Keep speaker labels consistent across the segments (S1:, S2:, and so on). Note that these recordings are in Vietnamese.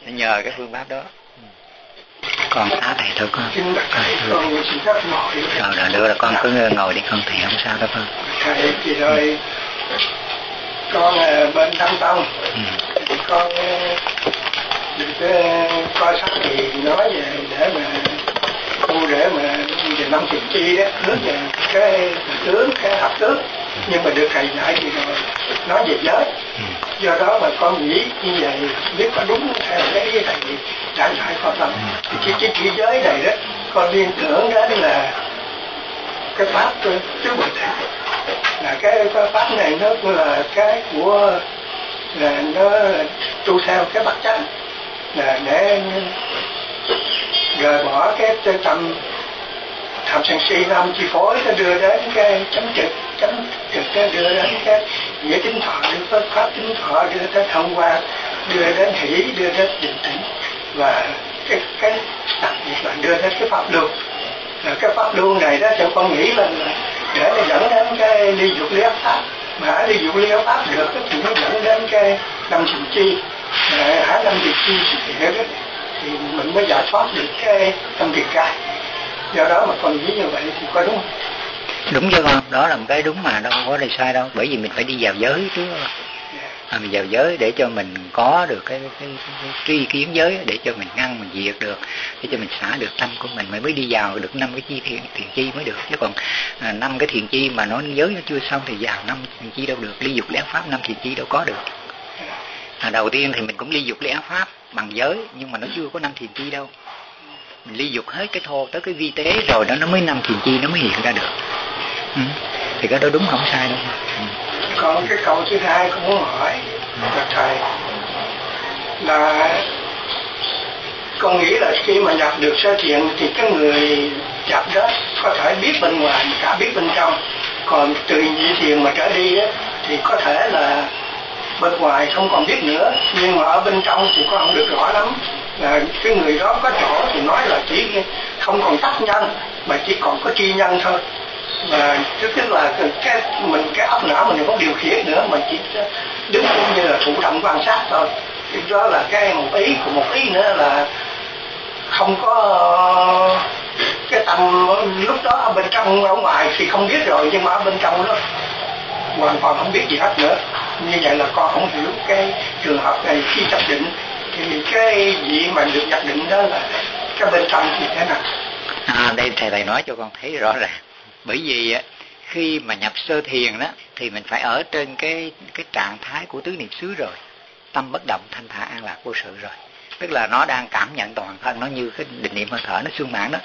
S1: nhờ cái phương pháp đó. Con xá thầy thôi con. Rồi được là con cứ ngồi đi con, thầy không sao đâu con.
S2: Thầy thì rồi con bên Thăng Tông thì con được coi sách thì nói về để mà về năm thiền chi đó, hướng về cái tướng, cái học tướng, nhưng mà được thầy dạy thì rồi nói về giới. Do đó mà con nghĩ như vậy biết có đúng theo cái ý thầy đã dạy con không? Thì cái chữ giới này đó con liên tưởng đến là cái pháp tứ Bồ Tát, là cái pháp này nó là cái của là nó tu theo cái bát chánh, là để rời bỏ cái tâm tham sân si năm chi phối, nó đưa đến cái chánh trực nó đưa đến cái nghĩa tính thọ, đưa tới pháp tính thọ, đưa tới thông qua, đưa đến hỷ, đưa đến định tĩnh, và cái đặc biệt là đưa đến cái pháp luân. Cái pháp luân này đó cho con nghĩ là để nó dẫn đến cái ly dục ly ác pháp, mà ly dục ly ác pháp được thì nó dẫn đến cái năm thiền chi, năm thiền chi xuất hiện đó, thì mình mới giải thoát được cái tâm thiền cai. Do đó mà con nghĩ như vậy thì có đúng không?
S1: Đúng cho con, đó là một cái đúng mà đâu có gì sai đâu, bởi vì mình phải đi vào giới chứ. Mình vào giới để cho mình có được cái tri kiến giới, để cho mình ngăn, mình diệt được, để cho mình xả được tâm của mình mới đi vào được 5 cái thiền chi mới được. Chứ còn 5 cái thiền chi mà nói giới nó chưa xong thì vào 5 thiền chi đâu được, ly dục ly ác pháp 5 thiền chi đâu có được. Đầu tiên thì mình cũng ly dục ly ác pháp bằng giới, nhưng mà nó chưa có 5 thiền chi đâu. Mình ly dục hết cái thô tới cái vi tế rồi đó nó mới 5 thiền chi nó mới hiện ra được. Thì cái đó đúng không sai đâu.
S2: Còn cái câu thứ hai cũng muốn hỏi là thầy là con nghĩ là khi mà nhập được sơ thiền thì cái người nhập đó có thể biết bên ngoài cả biết bên trong, còn từ nhị thiền mà trở đi đó, thì có thể là bên ngoài không còn biết nữa, nhưng mà ở bên trong thì con không được rõ lắm. Là cái người đó có chỗ thì nói là chỉ không còn tác nhân mà chỉ còn có tri nhân thôi, mà tức là cái óc não mình không điều khiển nữa, mình chỉ đứng cũng như là thụ động quan sát thôi. Thì đó là cái một ý nữa là không có cái tâm lúc đó ở bên trong, ở ngoài thì không biết rồi, nhưng mà ở bên trong đó hoàn toàn không biết gì hết nữa. Như vậy là con không hiểu cái trường hợp này. Khi nhập định thì cái gì mà được nhập định đó là cái bên trong thì thế nào?
S1: Đây thầy nói cho con thấy rõ ràng. Bởi vì khi mà nhập sơ thiền đó thì mình phải ở trên cái trạng thái của tứ niệm xứ rồi, tâm bất động thanh thản an lạc vô sự rồi, tức là nó đang cảm nhận toàn thân, nó như cái định niệm hơi thở nó sung mãn đó.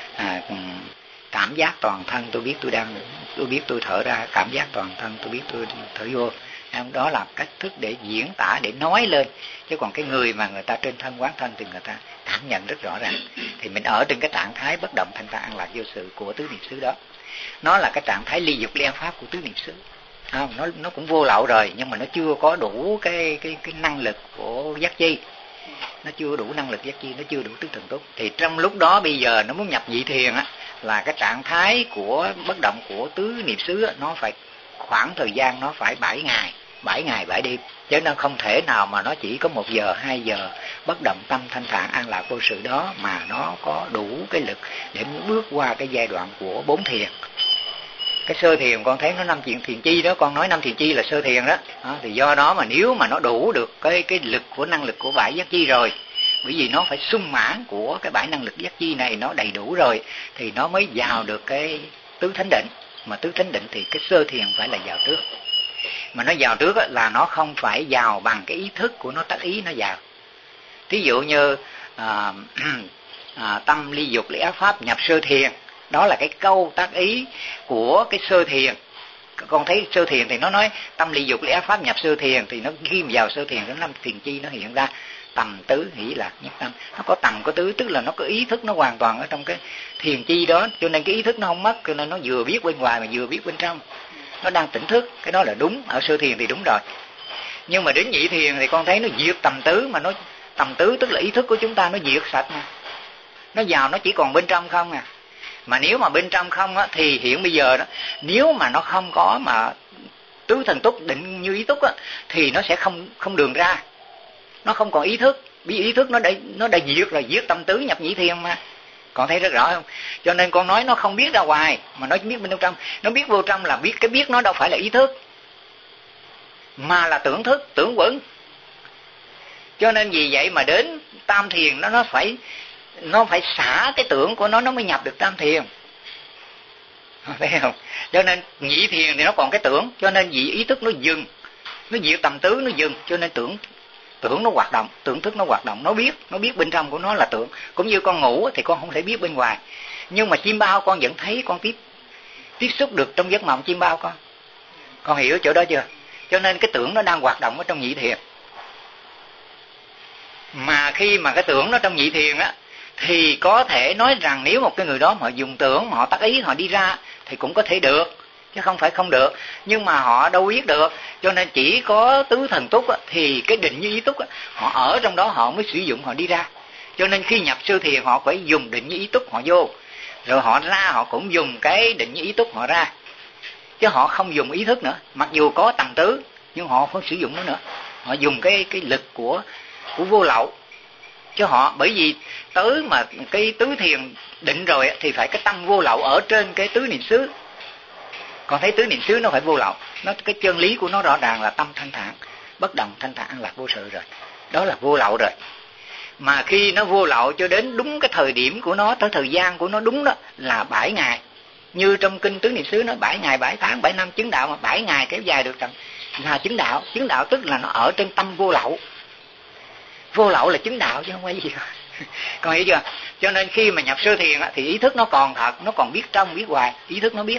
S1: Cảm giác toàn thân, tôi biết tôi thở ra, cảm giác toàn thân tôi biết tôi thở vô. Đó là cách thức để diễn tả, để nói lên. Chứ còn cái người mà người ta trên thân quán thân thì người ta cảm nhận rất rõ ràng. Thì mình ở trên cái trạng thái bất động thanh thản an lạc vô sự của tứ niệm xứ đó. Nó là cái trạng thái ly dục ly ác pháp của tứ niệm xứ. Nó cũng vô lậu rồi, nhưng mà nó chưa có đủ cái năng lực của giác chi. Nó chưa đủ năng lực giác chi, nó chưa đủ tứ thần túc. Thì trong lúc đó bây giờ nó muốn nhập nhị thiền á, là cái trạng thái của bất động của tứ niệm xứ á, nó phải khoảng thời gian nó phải 7 ngày 7 đêm, chứ nó không thể nào mà nó chỉ có 1 giờ 2 giờ bất động tâm thanh thản an lạc vô sự đó mà nó có đủ cái lực để bước qua cái giai đoạn của 4 thiền. Cái sơ thiền con thấy nó 5 thiền chi đó, con nói 5 thiền chi là sơ thiền đó. Thì do đó mà nếu mà nó đủ được cái lực của năng lực của 7 giác chi rồi, bởi vì nó phải sung mãn của cái 7 năng lực giác chi này nó đầy đủ rồi, thì nó mới vào được cái tứ thánh định. Mà tứ thánh định thì cái sơ thiền phải là vào trước. Mà nó vào trước là nó không phải vào bằng cái ý thức của nó tác ý nó vào. Thí dụ như tâm ly dục ly ác pháp nhập sơ thiền, đó là cái câu tác ý của cái sơ thiền. Con thấy sơ thiền thì nó nói tâm ly dục ly ác pháp nhập sơ thiền, thì nó ghim vào sơ thiền nó 5 thiền chi nó hiện ra tầm tứ hỷ lạc nhất tâm. Nó có tầm có tứ, tức là nó có ý thức nó hoàn toàn ở trong cái thiền chi đó, cho nên cái ý thức nó không mất, cho nên nó vừa biết bên ngoài mà vừa biết bên trong, nó đang tỉnh thức. Cái đó là đúng, ở sơ thiền thì đúng rồi. Nhưng mà đến nhị thiền thì con thấy nó diệt tầm tứ, mà nó tầm tứ tức là ý thức của chúng ta nó diệt sạch mà, nó vào nó chỉ còn bên trong không à. Mà nếu mà bên trong không á, thì hiện bây giờ đó, nếu mà nó không có mà tứ thần túc định như ý túc á, thì nó sẽ không đường ra, nó không còn ý thức, Bí ý thức nó đã diệt rồi, diệt tâm tứ nhập nhị thiền mà. Con thấy rất rõ không? Cho nên con nói nó không biết ra ngoài, mà nó biết bên trong. Nó biết vô trong là biết, cái biết nó đâu phải là ý thức, mà là tưởng thức, tưởng vững. Cho nên vì vậy mà đến tam thiền nó phải xả cái tưởng của nó mới nhập được tam thiền. Thấy không? Cho nên nhị thiền thì nó còn cái tưởng, cho nên vì ý thức nó dừng, nó diệt tầm tứ, nó dừng, cho nên tưởng nó hoạt động, tưởng thức nó hoạt động, nó biết bên trong của nó là tưởng. Cũng như con ngủ thì con không thể biết bên ngoài, nhưng mà chim bao con vẫn thấy, con tiếp xúc được trong giấc mộng chim bao con hiểu chỗ đó chưa? Cho nên cái tưởng nó đang hoạt động ở trong nhị thiền. Mà khi mà cái tưởng nó trong nhị thiền á, thì có thể nói rằng nếu một cái người đó mà họ dùng tưởng mà họ tác ý họ đi ra thì cũng có thể được, chứ không phải không được. Nhưng mà họ đâu biết được, cho nên chỉ có tứ thần túc á, thì cái định như ý túc á, họ ở trong đó họ mới sử dụng họ đi ra. Cho nên khi nhập sơ thiền họ phải dùng định như ý túc họ vô, rồi họ ra họ cũng dùng cái định như ý túc họ ra, chứ họ không dùng ý thức nữa. Mặc dù có tầng tứ nhưng họ không sử dụng nó nữa, họ dùng cái lực của vô lậu. Chứ họ, bởi vì tới mà cái tứ thiền định rồi thì phải cái tâm vô lậu ở trên cái tứ niệm xứ. Còn thấy tứ niệm xứ nó phải vô lậu, nó cái chân lý của nó rõ ràng là tâm thanh thản, bất động, thanh thản, an lạc, vô sự rồi, đó là vô lậu rồi. Mà khi nó vô lậu cho đến đúng cái thời điểm của nó, tới thời gian của nó đúng đó là 7 ngày. Như trong kinh tứ niệm xứ nó 7 ngày, 7 tháng, 7 năm chứng đạo, mà 7 ngày kéo dài được là chứng đạo. Chứng đạo tức là nó ở trên tâm vô lậu. Vô lậu là chứng đạo chứ không phải gì cả. Con hiểu chưa? Cho nên khi mà nhập sơ thiền thì ý thức nó còn thật, nó còn biết trong biết ngoài, ý thức nó biết.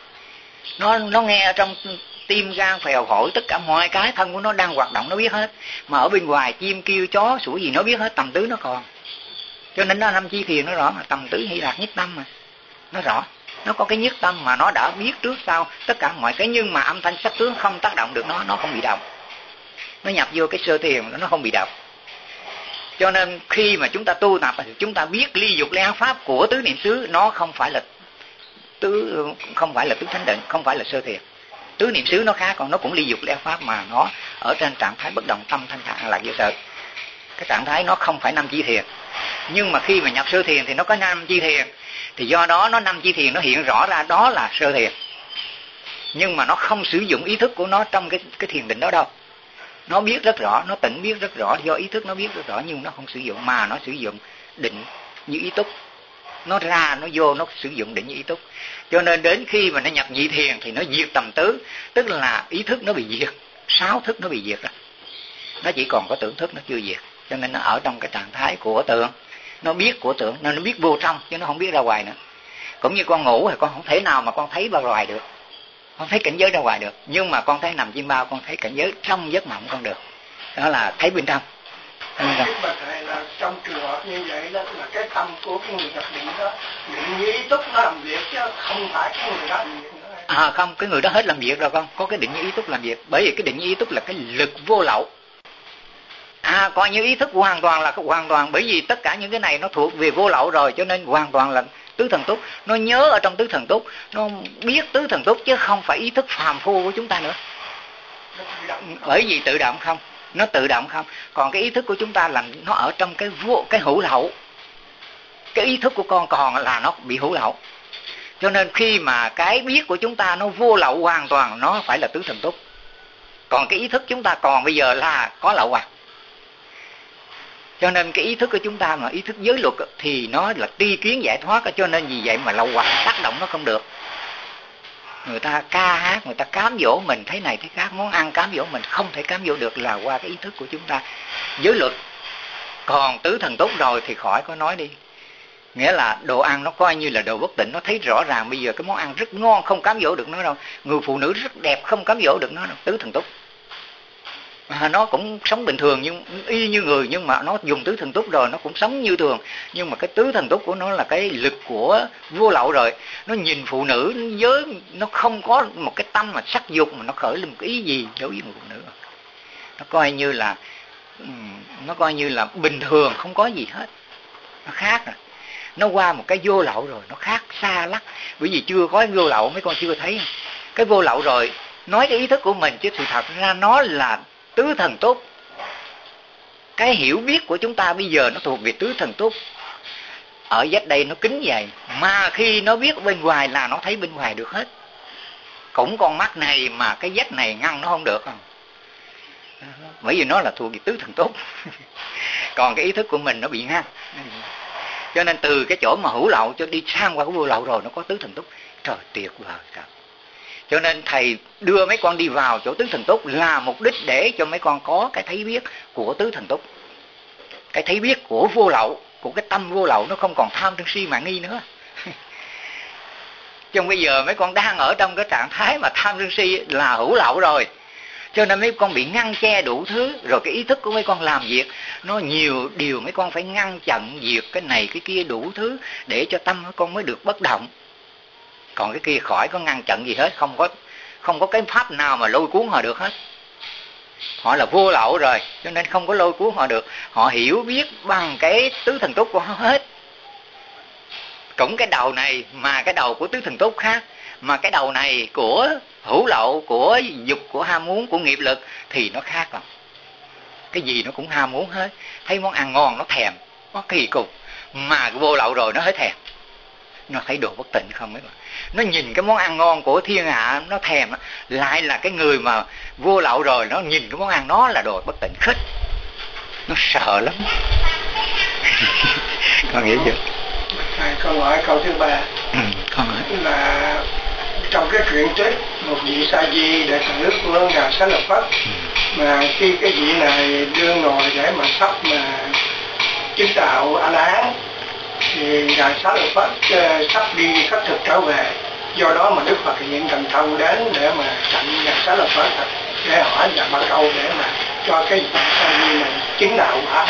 S1: Nó nghe ở trong tim gan phèo phổi, tất cả mọi cái thân của nó đang hoạt động nó biết hết. Mà ở bên ngoài chim kêu chó sủa gì nó biết hết, tầm tứ nó còn. Cho nên nó năm chi thiền nó rõ mà, tầm tứ Hy Lạc nhất tâm mà. Nó rõ, nó có cái nhất tâm mà nó đã biết trước sau tất cả mọi cái, nhưng mà âm thanh sắc tướng không tác động được nó không bị động. Nó nhập vô cái sơ thiền nó không bị động. Cho nên khi mà chúng ta tu tập thì chúng ta biết ly dục ly ác pháp của tứ niệm xứ, nó không phải là tứ thánh định, không phải là sơ thiền. Tứ niệm xứ nó khác, còn nó cũng ly dục ly ác pháp mà nó ở trên trạng thái bất động, tâm thanh thản là vô sự. Cái trạng thái nó không phải năm chi thiền. Nhưng mà khi mà nhập sơ thiền thì nó có năm chi thiền, thì do đó nó năm chi thiền nó hiện rõ ra đó là sơ thiền. Nhưng mà nó không sử dụng ý thức của nó trong cái thiền định đó đâu. Nó biết rất rõ, nó tỉnh biết rất rõ, do ý thức nó biết rất rõ, nhưng nó không sử dụng, mà nó sử dụng định như ý túc. Nó ra, nó vô, nó sử dụng định như ý túc. Cho nên đến khi mà nó nhập nhị thiền thì nó diệt tầm tứ, tức là ý thức nó bị diệt, 6 thức nó bị diệt rồi. Nó chỉ còn có tưởng thức nó chưa diệt. Cho nên nó ở trong cái trạng thái của tưởng, nó biết của tưởng, nên nó biết vô trong, chứ nó không biết ra ngoài nữa. Cũng như con ngủ thì con không thể nào mà con thấy ra ngoài được, con thấy cảnh giới ra ngoài được, nhưng mà con thấy nằm chim bao, con thấy cảnh giới trong giấc mộng con được. Đó là thấy bên trong.
S2: Cái bậc này là trong trường hợp như vậy đó là cái tâm của cái người nhập định đó, định như ý túc nó làm việc chứ không phải cái người đó làm việc nữa.
S1: Không, cái người đó hết làm việc rồi con, có cái định như ý túc làm việc. Bởi vì cái định như ý túc là cái lực vô lậu. Coi như ý thức hoàn toàn là hoàn toàn, bởi vì tất cả những cái này nó thuộc về vô lậu rồi, cho nên hoàn toàn là tứ thần túc. Nó nhớ ở trong tứ thần túc, nó biết tứ thần túc chứ không phải ý thức phàm phu của chúng ta nữa. Bởi vì tự động không, nó tự động không. Còn cái ý thức của chúng ta là nó ở trong cái hữu lậu. Cái ý thức của con còn là nó bị hữu lậu. Cho nên khi mà cái biết của chúng ta nó vô lậu hoàn toàn, nó phải là tứ thần túc. Còn cái ý thức chúng ta còn bây giờ là có lậu hoặc. Cho nên cái ý thức của chúng ta mà ý thức giới luật thì nó là tri kiến giải thoát, cho nên vì vậy mà lậu hoặc tác động nó không được. Người ta ca hát, người ta cám dỗ mình thế này thế khác, món ăn cám dỗ mình không thể cám dỗ được là qua cái ý thức của chúng ta giới luật. Còn tứ thần túc rồi thì khỏi có nói đi. Nghĩa là đồ ăn nó coi như là đồ bất tịnh, nó thấy rõ ràng bây giờ cái món ăn rất ngon không cám dỗ được nó đâu, người phụ nữ rất đẹp không cám dỗ được nó đâu, tứ thần túc. Nó cũng sống bình thường nhưng y như người, nhưng mà nó dùng tứ thần túc rồi nó cũng sống như thường. Nhưng mà cái tứ thần túc của nó là cái lực của vô lậu rồi. Nó nhìn phụ nữ nó không có một cái tâm mà sắc dục mà nó khởi lên một cái ý gì đối với người phụ nữ. Nó coi như là bình thường, không có gì hết. Nó khác rồi. Nó qua một cái vô lậu rồi, nó khác xa lắc. Bởi vì chưa có vô lậu mấy con chưa thấy. Cái vô lậu rồi nói cái ý thức của mình, chứ sự thật ra nó là tứ thần túc. Cái hiểu biết của chúng ta bây giờ nó thuộc về tứ thần túc. Ở vách đây nó kín vậy, mà khi nó biết bên ngoài là nó thấy bên ngoài được hết. Cũng con mắt này mà cái vách này ngăn nó không được không? Bởi vì nó là thuộc về tứ thần túc. Còn cái ý thức của mình nó bị ngăn. Cho nên từ cái chỗ mà hữu lậu cho đi sang qua cái vô lậu rồi nó có tứ thần túc. Trời, tuyệt vời trời. Cho nên thầy đưa mấy con đi vào chỗ tứ thần túc là mục đích để cho mấy con có cái thấy biết của tứ thần túc. Cái thấy biết của vô lậu, của cái tâm vô lậu, nó không còn tham sân si mạng nghi nữa. Chứ bây giờ mấy con đang ở trong cái trạng thái mà tham sân si là hữu lậu rồi. Cho nên mấy con bị ngăn che đủ thứ. Rồi cái ý thức của mấy con làm việc nó nhiều điều, mấy con phải ngăn chặn việc cái này cái kia đủ thứ, để cho tâm mấy con mới được bất động. Còn cái kia khỏi có ngăn chặn gì hết. Không có cái pháp nào mà lôi cuốn họ được hết. Họ là vô lậu rồi, cho nên không có lôi cuốn họ được. Họ hiểu biết bằng cái tứ thần túc của họ hết. Cũng cái đầu này mà cái đầu của tứ thần túc khác, mà cái đầu này của hữu lậu, của dục, của ham muốn, của nghiệp lực thì nó khác rồi. Cái gì nó cũng ham muốn hết. Thấy món ăn ngon nó thèm, nó kỳ cục. Mà vô lậu rồi nó hết thèm. Nó thấy đồ bất tịnh không ấy mà. Nó nhìn cái món ăn ngon của thiên hạ nó thèm. Lại là cái người mà vô lậu rồi, nó nhìn cái món ăn nó là đồ bất tịnh khích. Nó sợ lắm. Con nghĩ chưa?
S2: Con hỏi câu thứ ba.
S1: Con hỏi
S2: là trong cái truyện tích một vị sa di đệ tử của ngài Xá Lợi Phất, mà khi cái vị này đương ngồi để mà sắp mà chứng đạo A La Hán, thì ngài Xá Lợi Phất sắp đi khất thực trở về. Do đó mà Đức Phật hiện thần thông đến để mà chặn ngài Xá Lợi Phất, để hỏi và ba câu để mà cho cái vị sa di này chứng đạo quả.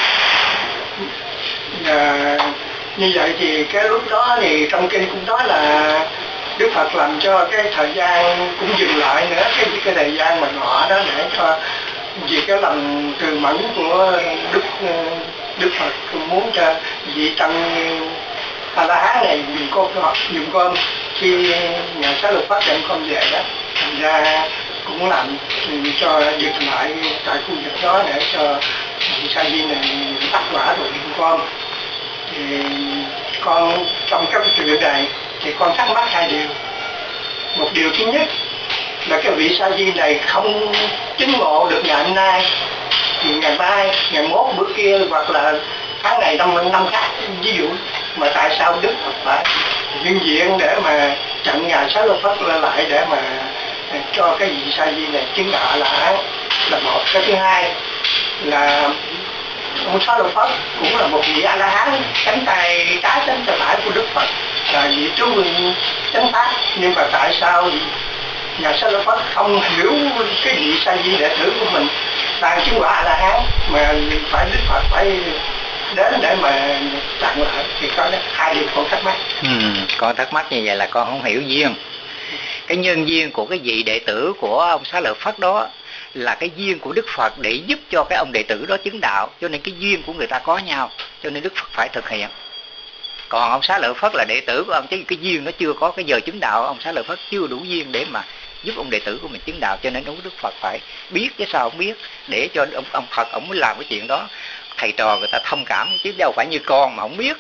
S2: Như vậy thì cái lúc đó thì trong kinh cũng nói là Đức Phật làm cho cái thời gian cũng dừng lại nữa, cái thời gian mà ngọ đó, để cho vì cái lòng từ mẫn của Đức Phật muốn cho vị tăng A La Hán này dùng cơm khi nhà Xá Lợi Phất đem cơm về đó, thành ra cũng làm cho dừng lại tại khu vực đó để cho vị sa di này đắc quả rồi dùng cơm. Thì con trong các chuyện này thì con thắc mắc hai điều. Một điều thứ nhất là cái vị sa di này không chứng ngộ được ngày hôm nay, thì ngày mai, ngày mốt, bữa kia, hoặc là tháng này năm khác ví dụ, mà tại sao Đức Phật phải hiện diện để mà chặn ngài Xá Lợi Phất lại để mà cho cái vị sa di này chứng đạo là một. Cái thứ hai là ông Xá Lợi Phất cũng là một vị A La Hán, cánh tay trái cánh tay phải của Đức Phật, là vị trú vương chánh pháp, nhưng mà tại sao nhà Xá Lợi Phất không hiểu cái vị sa di đệ tử của mình đang chứng quả A La Hán, mà phải Đức Phật phải đến để mà chặn lại? Thì có hai điều con thắc mắc.
S1: Con thắc mắc như vậy là con không hiểu duyên. Cái nhân duyên của cái vị đệ tử của ông Xá Lợi Phất đó là cái duyên của Đức Phật để giúp cho cái ông đệ tử đó chứng đạo, cho nên cái duyên của người ta có nhau, cho nên Đức Phật phải thực hiện. Còn ông Xá Lợi Phất là đệ tử của ông, chứ cái duyên nó chưa có, cái giờ chứng đạo ông Xá Lợi Phất chưa đủ duyên để mà giúp ông đệ tử của mình chứng đạo, cho nên ông Đức Phật phải biết chứ sao không biết, để cho ông Phật ông mới làm cái chuyện đó. Thầy trò người ta thông cảm chứ đâu phải như con mà không biết.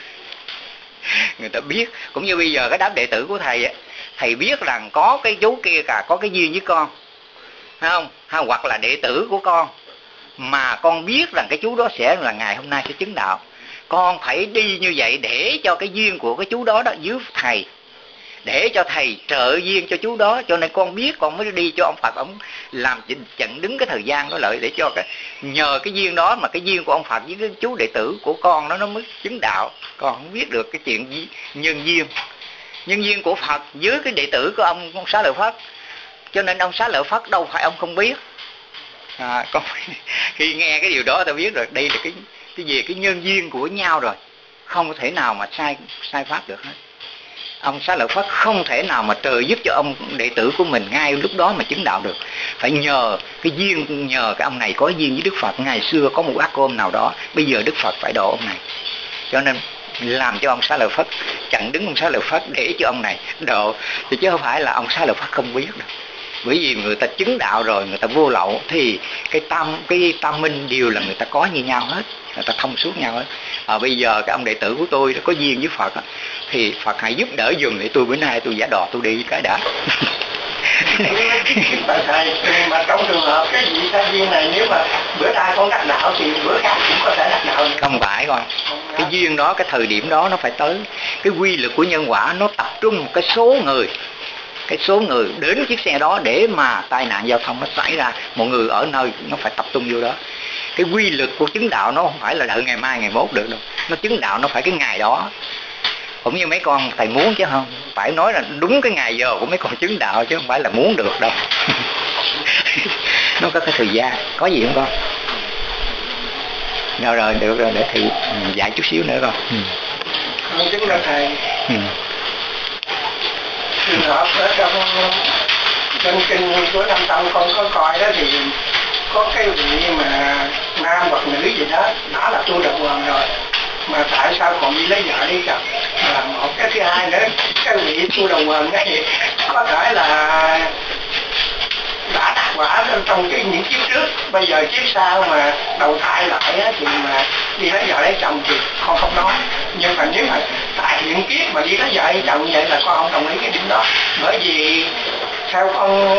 S1: Người ta biết, cũng như bây giờ cái đám đệ tử của thầy, thầy biết rằng có cái chú kia cả có cái duyên với con, phải không? Hoặc là đệ tử của con, mà con biết rằng cái chú đó sẽ là ngày hôm nay sẽ chứng đạo, con phải đi như vậy để cho cái duyên của cái chú đó dưới thầy, để cho thầy trợ duyên cho chú đó. Cho nên con biết con mới đi cho ông Phật, ông làm chặn đứng cái thời gian đó lại, để cho cái nhờ cái duyên đó mà cái duyên của ông Phật với cái chú đệ tử của con nó mới chứng đạo. Con không biết được cái chuyện nhân duyên của Phật với cái đệ tử của ông Xá Lợi Phất, cho nên ông Xá Lợi Phất đâu phải ông không biết. Con khi nghe cái điều đó ta biết rồi, đây là cái về cái nhân duyên của nhau rồi, không có thể nào mà sai pháp được hết. Ông Xá Lợi Phất không thể nào mà trợ giúp cho ông đệ tử của mình ngay lúc đó mà chứng đạo được, phải nhờ cái duyên, nhờ cái ông này có duyên với Đức Phật, ngày xưa có một bát cơm nào đó, bây giờ Đức Phật phải độ ông này, cho nên làm cho ông Xá Lợi Phất, chặn đứng ông Xá Lợi Phất để cho ông này độ, chứ không phải là ông Xá Lợi Phất không biết đâu. Bởi vì người ta chứng đạo rồi, người ta vô lậu, thì cái tam minh đều là người ta có như nhau hết, người ta thông suốt nhau hết. Bây giờ cái ông đệ tử của tôi có duyên với Phật thì Phật hãy giúp đỡ dùm để tôi bữa nay tôi giả đò tôi đi cái đã.
S2: Thầy, mà trong trường hợp cái vị thanh viên này nếu mà bữa nay con đắc đạo thì bữa khác cũng có thể đắc đạo.
S1: Không phải con, cái duyên đó, cái thời điểm đó nó phải tới. Cái quy lực của nhân quả nó tập trung một cái số người đến chiếc xe đó để mà tai nạn giao thông nó xảy ra. Một người ở nơi nó phải tập trung vô đó. Cái quy lực của chứng đạo nó không phải là đợi ngày mai ngày mốt được đâu, nó chứng đạo nó phải cái ngày đó. Cũng như mấy con thầy muốn chứ không phải nói là đúng cái ngày giờ của mấy con chứng đạo, chứ không phải là muốn được đâu. Nó có cái thời gian. Có gì không con? Rồi được rồi, để thầy dạy chút xíu nữa con.
S2: Con chứng là thầy. Trường hợp ở trong kinh của Nam Tông con có coi đó, thì có cái vị mà nam hoặc nữ gì đó đã là tu đà hoàng rồi, mà tại sao còn đi lấy vợ đi chồng? Là một cái thứ hai nữa, cái vị tu đà hoàng này có thể là đã đắc quả trong những kiếp trước, bây giờ kiếp sau mà đầu thai lại á, thì mà đi lấy vợ lấy chồng thì con không nói. Nhưng mà nếu mà tại hiện kiếp mà đi lấy vợ lấy chồng vậy là con không đồng ý cái điểm đó. Bởi vì theo con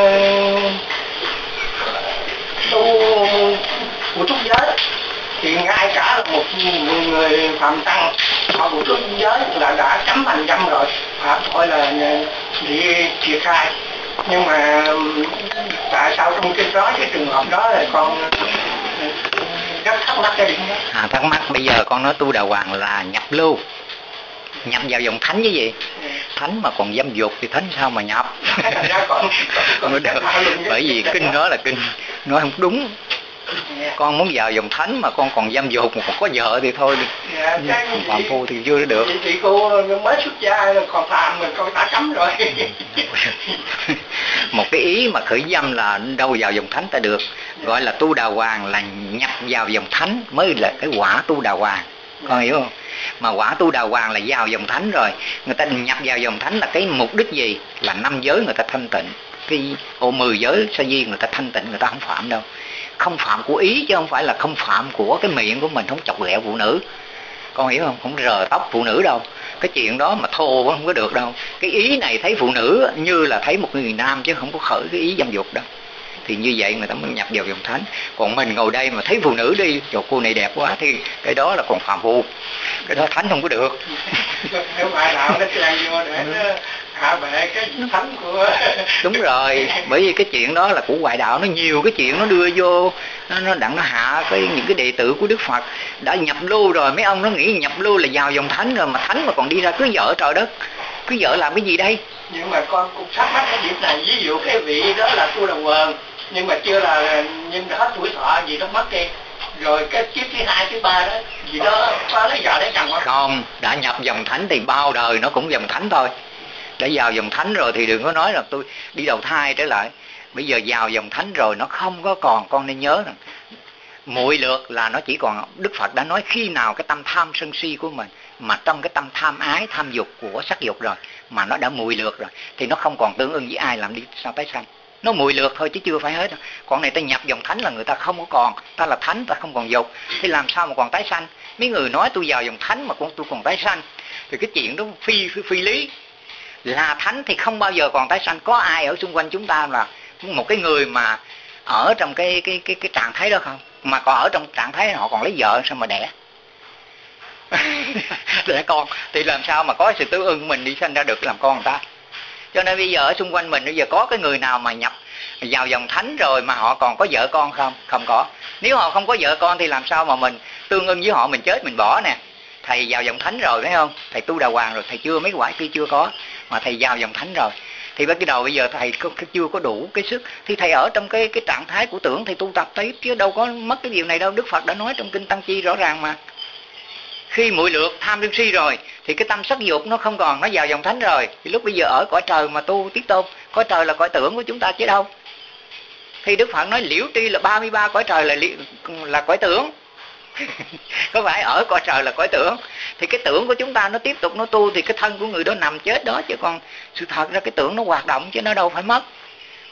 S2: tu của trúc giới thì ngay cả là một người phàm tăng họ của trúc giới là đã cấm hành dâm rồi, phạm tội là bị triệt khai. Nhưng mà tại sao trong kinh nói cái trường hợp đó là con rất thắc mắc cái điểm đó.
S1: Thắc mắc bây giờ con nói tu đà hoàng là nhập lưu, nhập vào dòng thánh chứ gì. Thánh mà còn dâm dục thì thánh sao mà nhập. Con được. Bởi vì kinh đó là kinh nói không đúng. Con muốn vào dòng thánh mà con còn dâm dục, mà còn có vợ thì thôi đi. Phạm phu thì chưa được.
S2: Thì cô mới xuất gia còn phạm mà con đã cấm rồi.
S1: Một cái ý mà khởi dâm là đâu vào dòng thánh ta được. Gọi là tu đà hoàng là nhập vào dòng thánh mới là cái quả tu đà hoàng. Con hiểu không? Mà quả tu đà hoàng là vào dòng thánh rồi. Người ta nhập vào dòng thánh là cái mục đích gì? Là 5 giới người ta thanh tịnh. Cái 10 giới sa di người ta thanh tịnh, người ta không phạm đâu. Không phạm của ý chứ không phải là không phạm của cái miệng của mình, không chọc ghẹo phụ nữ. Con hiểu không? Không rờ tóc phụ nữ đâu. Cái chuyện đó mà thô không có được đâu. Cái ý này thấy phụ nữ như là thấy một người nam chứ không có khởi cái ý dâm dục đâu. Thì như vậy người ta mới nhập vào dòng thánh. Còn mình ngồi đây mà thấy phụ nữ đi, trời cô này đẹp quá, thì cái đó là còn phàm phu. Cái đó thánh không có được.
S2: Nếu ngoại đạo nó tràn vô để nó hạ bệ cái thánh của...
S1: Đúng rồi, bởi vì cái chuyện đó là của ngoại đạo, nó nhiều cái chuyện nó đưa vô, nó đặng nó hạ những cái đệ tử của Đức Phật đã nhập lưu rồi. Mấy ông nó nghĩ nhập lưu là vào dòng thánh rồi, mà thánh mà còn đi ra cưới vợ, trời đất, cưới vợ làm cái gì đây?
S2: Nhưng mà con cũng thắc mắc cái điểm này. Ví dụ cái vị đó là tu đà hoàng, nhưng mà chưa là nhưng hết tuổi thọ gì đó mất đi, rồi cái kiếp thứ 2, thứ 3 đó gì đó có lấy vợ lấy chồng không?
S1: Không, đã nhập dòng thánh thì bao đời nó cũng dòng thánh thôi. Đã vào dòng thánh rồi thì đừng có nói là tôi đi đầu thai trở lại. Bây giờ vào dòng thánh rồi nó không có còn, con nên nhớ rằng muội lược là nó chỉ còn, Đức Phật đã nói khi nào cái tâm tham sân si của mình mà trong cái tâm tham ái, tham dục của sắc dục rồi mà nó đã muội lược rồi thì nó không còn tương ưng với ai làm đi sao tái sanh. Nó muội lược thôi chứ chưa phải hết. Còn này ta nhập dòng thánh là người ta không có còn, ta là thánh ta không còn dục, thì làm sao mà còn tái sanh? Mấy người nói tôi vào dòng thánh mà tôi còn tái sanh thì cái chuyện đó phi lý. Là thánh thì không bao giờ còn tái sanh. Có ai ở xung quanh chúng ta là một cái người mà ở trong cái trạng thái đó không? Mà còn ở trong trạng thái họ còn lấy vợ sao mà đẻ? Đẻ con thì làm sao mà có sự tương ưng mình đi sanh ra được làm con người ta? Cho nên bây giờ ở xung quanh mình bây giờ có cái người nào mà nhập vào dòng thánh rồi mà họ còn có vợ con không? Không có. Nếu họ không có vợ con thì làm sao mà mình tương ưng với họ, mình chết mình bỏ nè. Thầy vào dòng thánh rồi phải không? Thầy tu đà hoàng rồi, thầy chưa mấy quả kia chưa có, mà thầy vào dòng thánh rồi. Thì bắt đầu bây giờ thầy chưa có đủ cái sức, thì thầy ở trong cái trạng thái của tưởng, thầy tu tập tới chứ đâu có mất cái điều này đâu. Đức Phật đã nói trong kinh Tăng Chi rõ ràng mà. Khi muội lược tham sân si rồi thì cái tâm sắc dục nó không còn, nó vào dòng thánh rồi. Thì lúc bây giờ ở cõi trời mà tu tiếp tôn, cõi trời là cõi tưởng của chúng ta chứ đâu. Thì Đức Phật nói liễu tri là 33 cõi trời là cõi tưởng. Có phải ở cõi trời là cõi tưởng. Thì cái tưởng của chúng ta nó tiếp tục nó tu thì cái thân của người đó nằm chết đó, chứ còn sự thật ra cái tưởng nó hoạt động chứ nó đâu phải mất.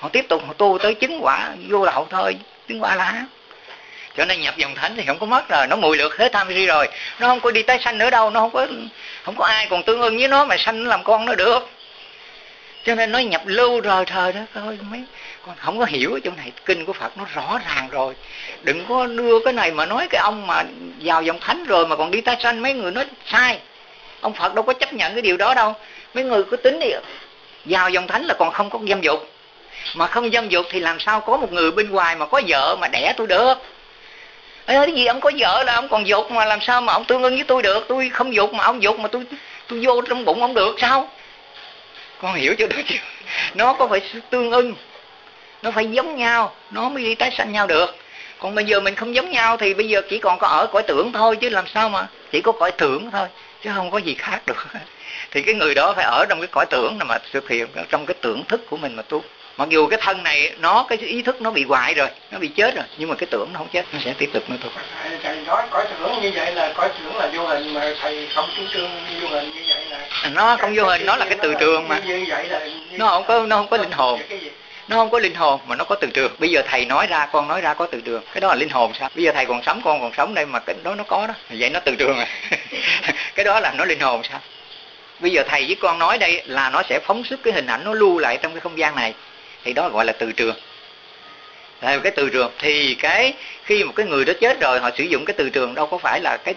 S1: họ tiếp tục họ tu tới chứng quả vô lậu thôi, chứng quả là. Cho nên nhập dòng thánh thì không có mất rồi, nó mùi lượt hết tham si rồi, nó không có đi tái sanh nữa đâu, nó không có ai còn tương ưng với nó mà sanh nó làm con nó được. Cho nên nó nhập lưu rồi trời đất ơi, mấy con không có hiểu ở chỗ này, kinh của Phật nó rõ ràng rồi. Đừng có đưa cái này mà nói cái ông mà vào dòng thánh rồi mà còn đi tái sanh, mấy người nói sai. Ông Phật đâu có chấp nhận cái điều đó đâu. Mấy người cứ tính đi, vào dòng thánh là còn không có dâm dục, mà không dâm dục thì làm sao có một người bên ngoài mà có vợ mà đẻ tôi được. Cái gì ông có vợ là ông còn dục, mà làm sao mà ông tương ưng với tôi được? Tôi không dục mà ông dục, mà tôi vô trong bụng ông được sao? Con hiểu chưa đó chứ? Nó có phải tương ưng, nó phải giống nhau nó mới đi tái sanh nhau được. Còn bây giờ mình không giống nhau thì bây giờ chỉ còn có ở cõi tưởng thôi, chứ làm sao mà chỉ có cõi tưởng thôi chứ không có gì khác được. Thì cái người đó phải ở trong cái cõi tưởng mà thực hiện trong cái tưởng thức của mình mà tu. Mặc dù cái thân này nó, cái ý thức nó bị hoại rồi, nó bị chết rồi, nhưng mà cái tưởng nó không chết, nó sẽ tiếp tục nó tu.
S2: Thầy nói cõi tưởng như vậy là cõi tưởng là vô hình, mà thầy không chủ trương vô hình như vậy là
S1: nó không vô hình, nó là cái từ trường mà.
S2: Như vậy là
S1: nó không có linh hồn. Nó không có linh hồn mà nó có từ trường. Bây giờ thầy nói ra, con nói ra có từ trường, cái đó là linh hồn sao? Bây giờ thầy còn sống, con còn sống đây mà cái đó nó có đó, vậy nó từ trường à. Cái đó là nó linh hồn sao? Bây giờ thầy với con nói đây là nó sẽ phóng xuất cái hình ảnh, nó lưu lại trong cái không gian này, thì đó gọi là từ trường. Là cái từ trường thì khi một cái người đó chết rồi, họ sử dụng cái từ trường đâu có phải là cái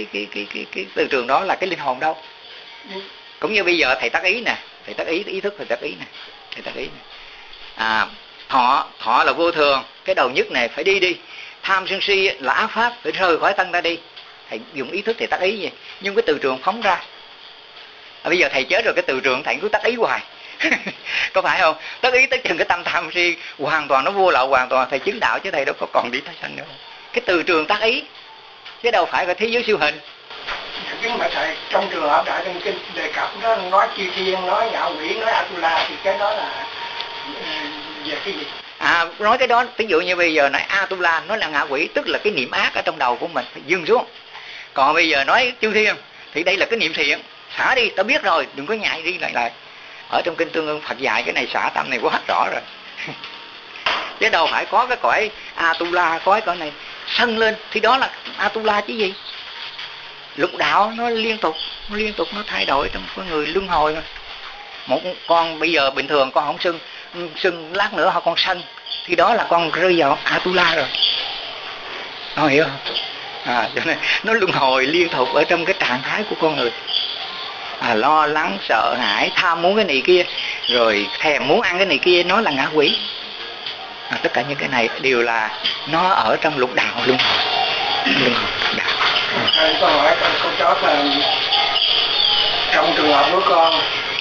S1: từ trường đó là cái linh hồn đâu. Cũng như bây giờ thầy tác ý nè, thầy tác ý thức thầy tác ý nè, thầy tác ý nè. Thọ là vô thường, cái đầu nhất này phải đi. Tham sân si là ác pháp, phải rời khỏi thân ra đi. Thầy dùng ý thức thầy tác ý vậy, nhưng cái từ trường phóng ra. Bây giờ thầy chết rồi, cái từ trường thầy cứ tác ý hoài. Có phải không? Tác ý tới chừng cái tâm tham si hoàn toàn nó vô lậu hoàn toàn, thầy chứng đạo chứ thầy đâu có còn đi tái sanh nữa. Cái từ trường tác ý chứ đâu phải là thế giới siêu hình.
S2: Nhưng mà thầy trong trường hợp đại trong kinh đề cập đó, nói chư thiên, nói ngạ quỷ, nói Atula, thì cái đó là về cái gì?
S1: Nói cái đó, ví dụ như bây giờ nói Atula, nói là ngạ quỷ, tức là cái niệm ác ở trong đầu của mình phải dừng xuống. Còn bây giờ nói chư thiên thì đây là cái niệm thiện, xả đi, tao biết rồi, đừng có nhại đi lại. Ở trong kinh Tương Ưng Phật dạy cái này xả tâm này quá rõ rồi. Chứ đâu phải có cái cõi Atula, có cái cõi này sân lên thì đó là Atula chứ gì. Lục đạo nó liên tục nó thay đổi trong con người luân hồi mà. Một con bây giờ bình thường con không sưng lát nữa họ con sân thì đó là con rơi vào Atula rồi. Con hiểu không? Cho nên nó luân hồi liên tục ở trong cái trạng thái của con người. Lo lắng, sợ hãi, tham muốn cái này kia, rồi thèm muốn ăn cái này kia, nó là ngạ quỷ. Tất cả những cái này đều là nó ở trong lục đạo luân hồi. Đạo.
S2: Con hỏi con chót là trong trường hợp của con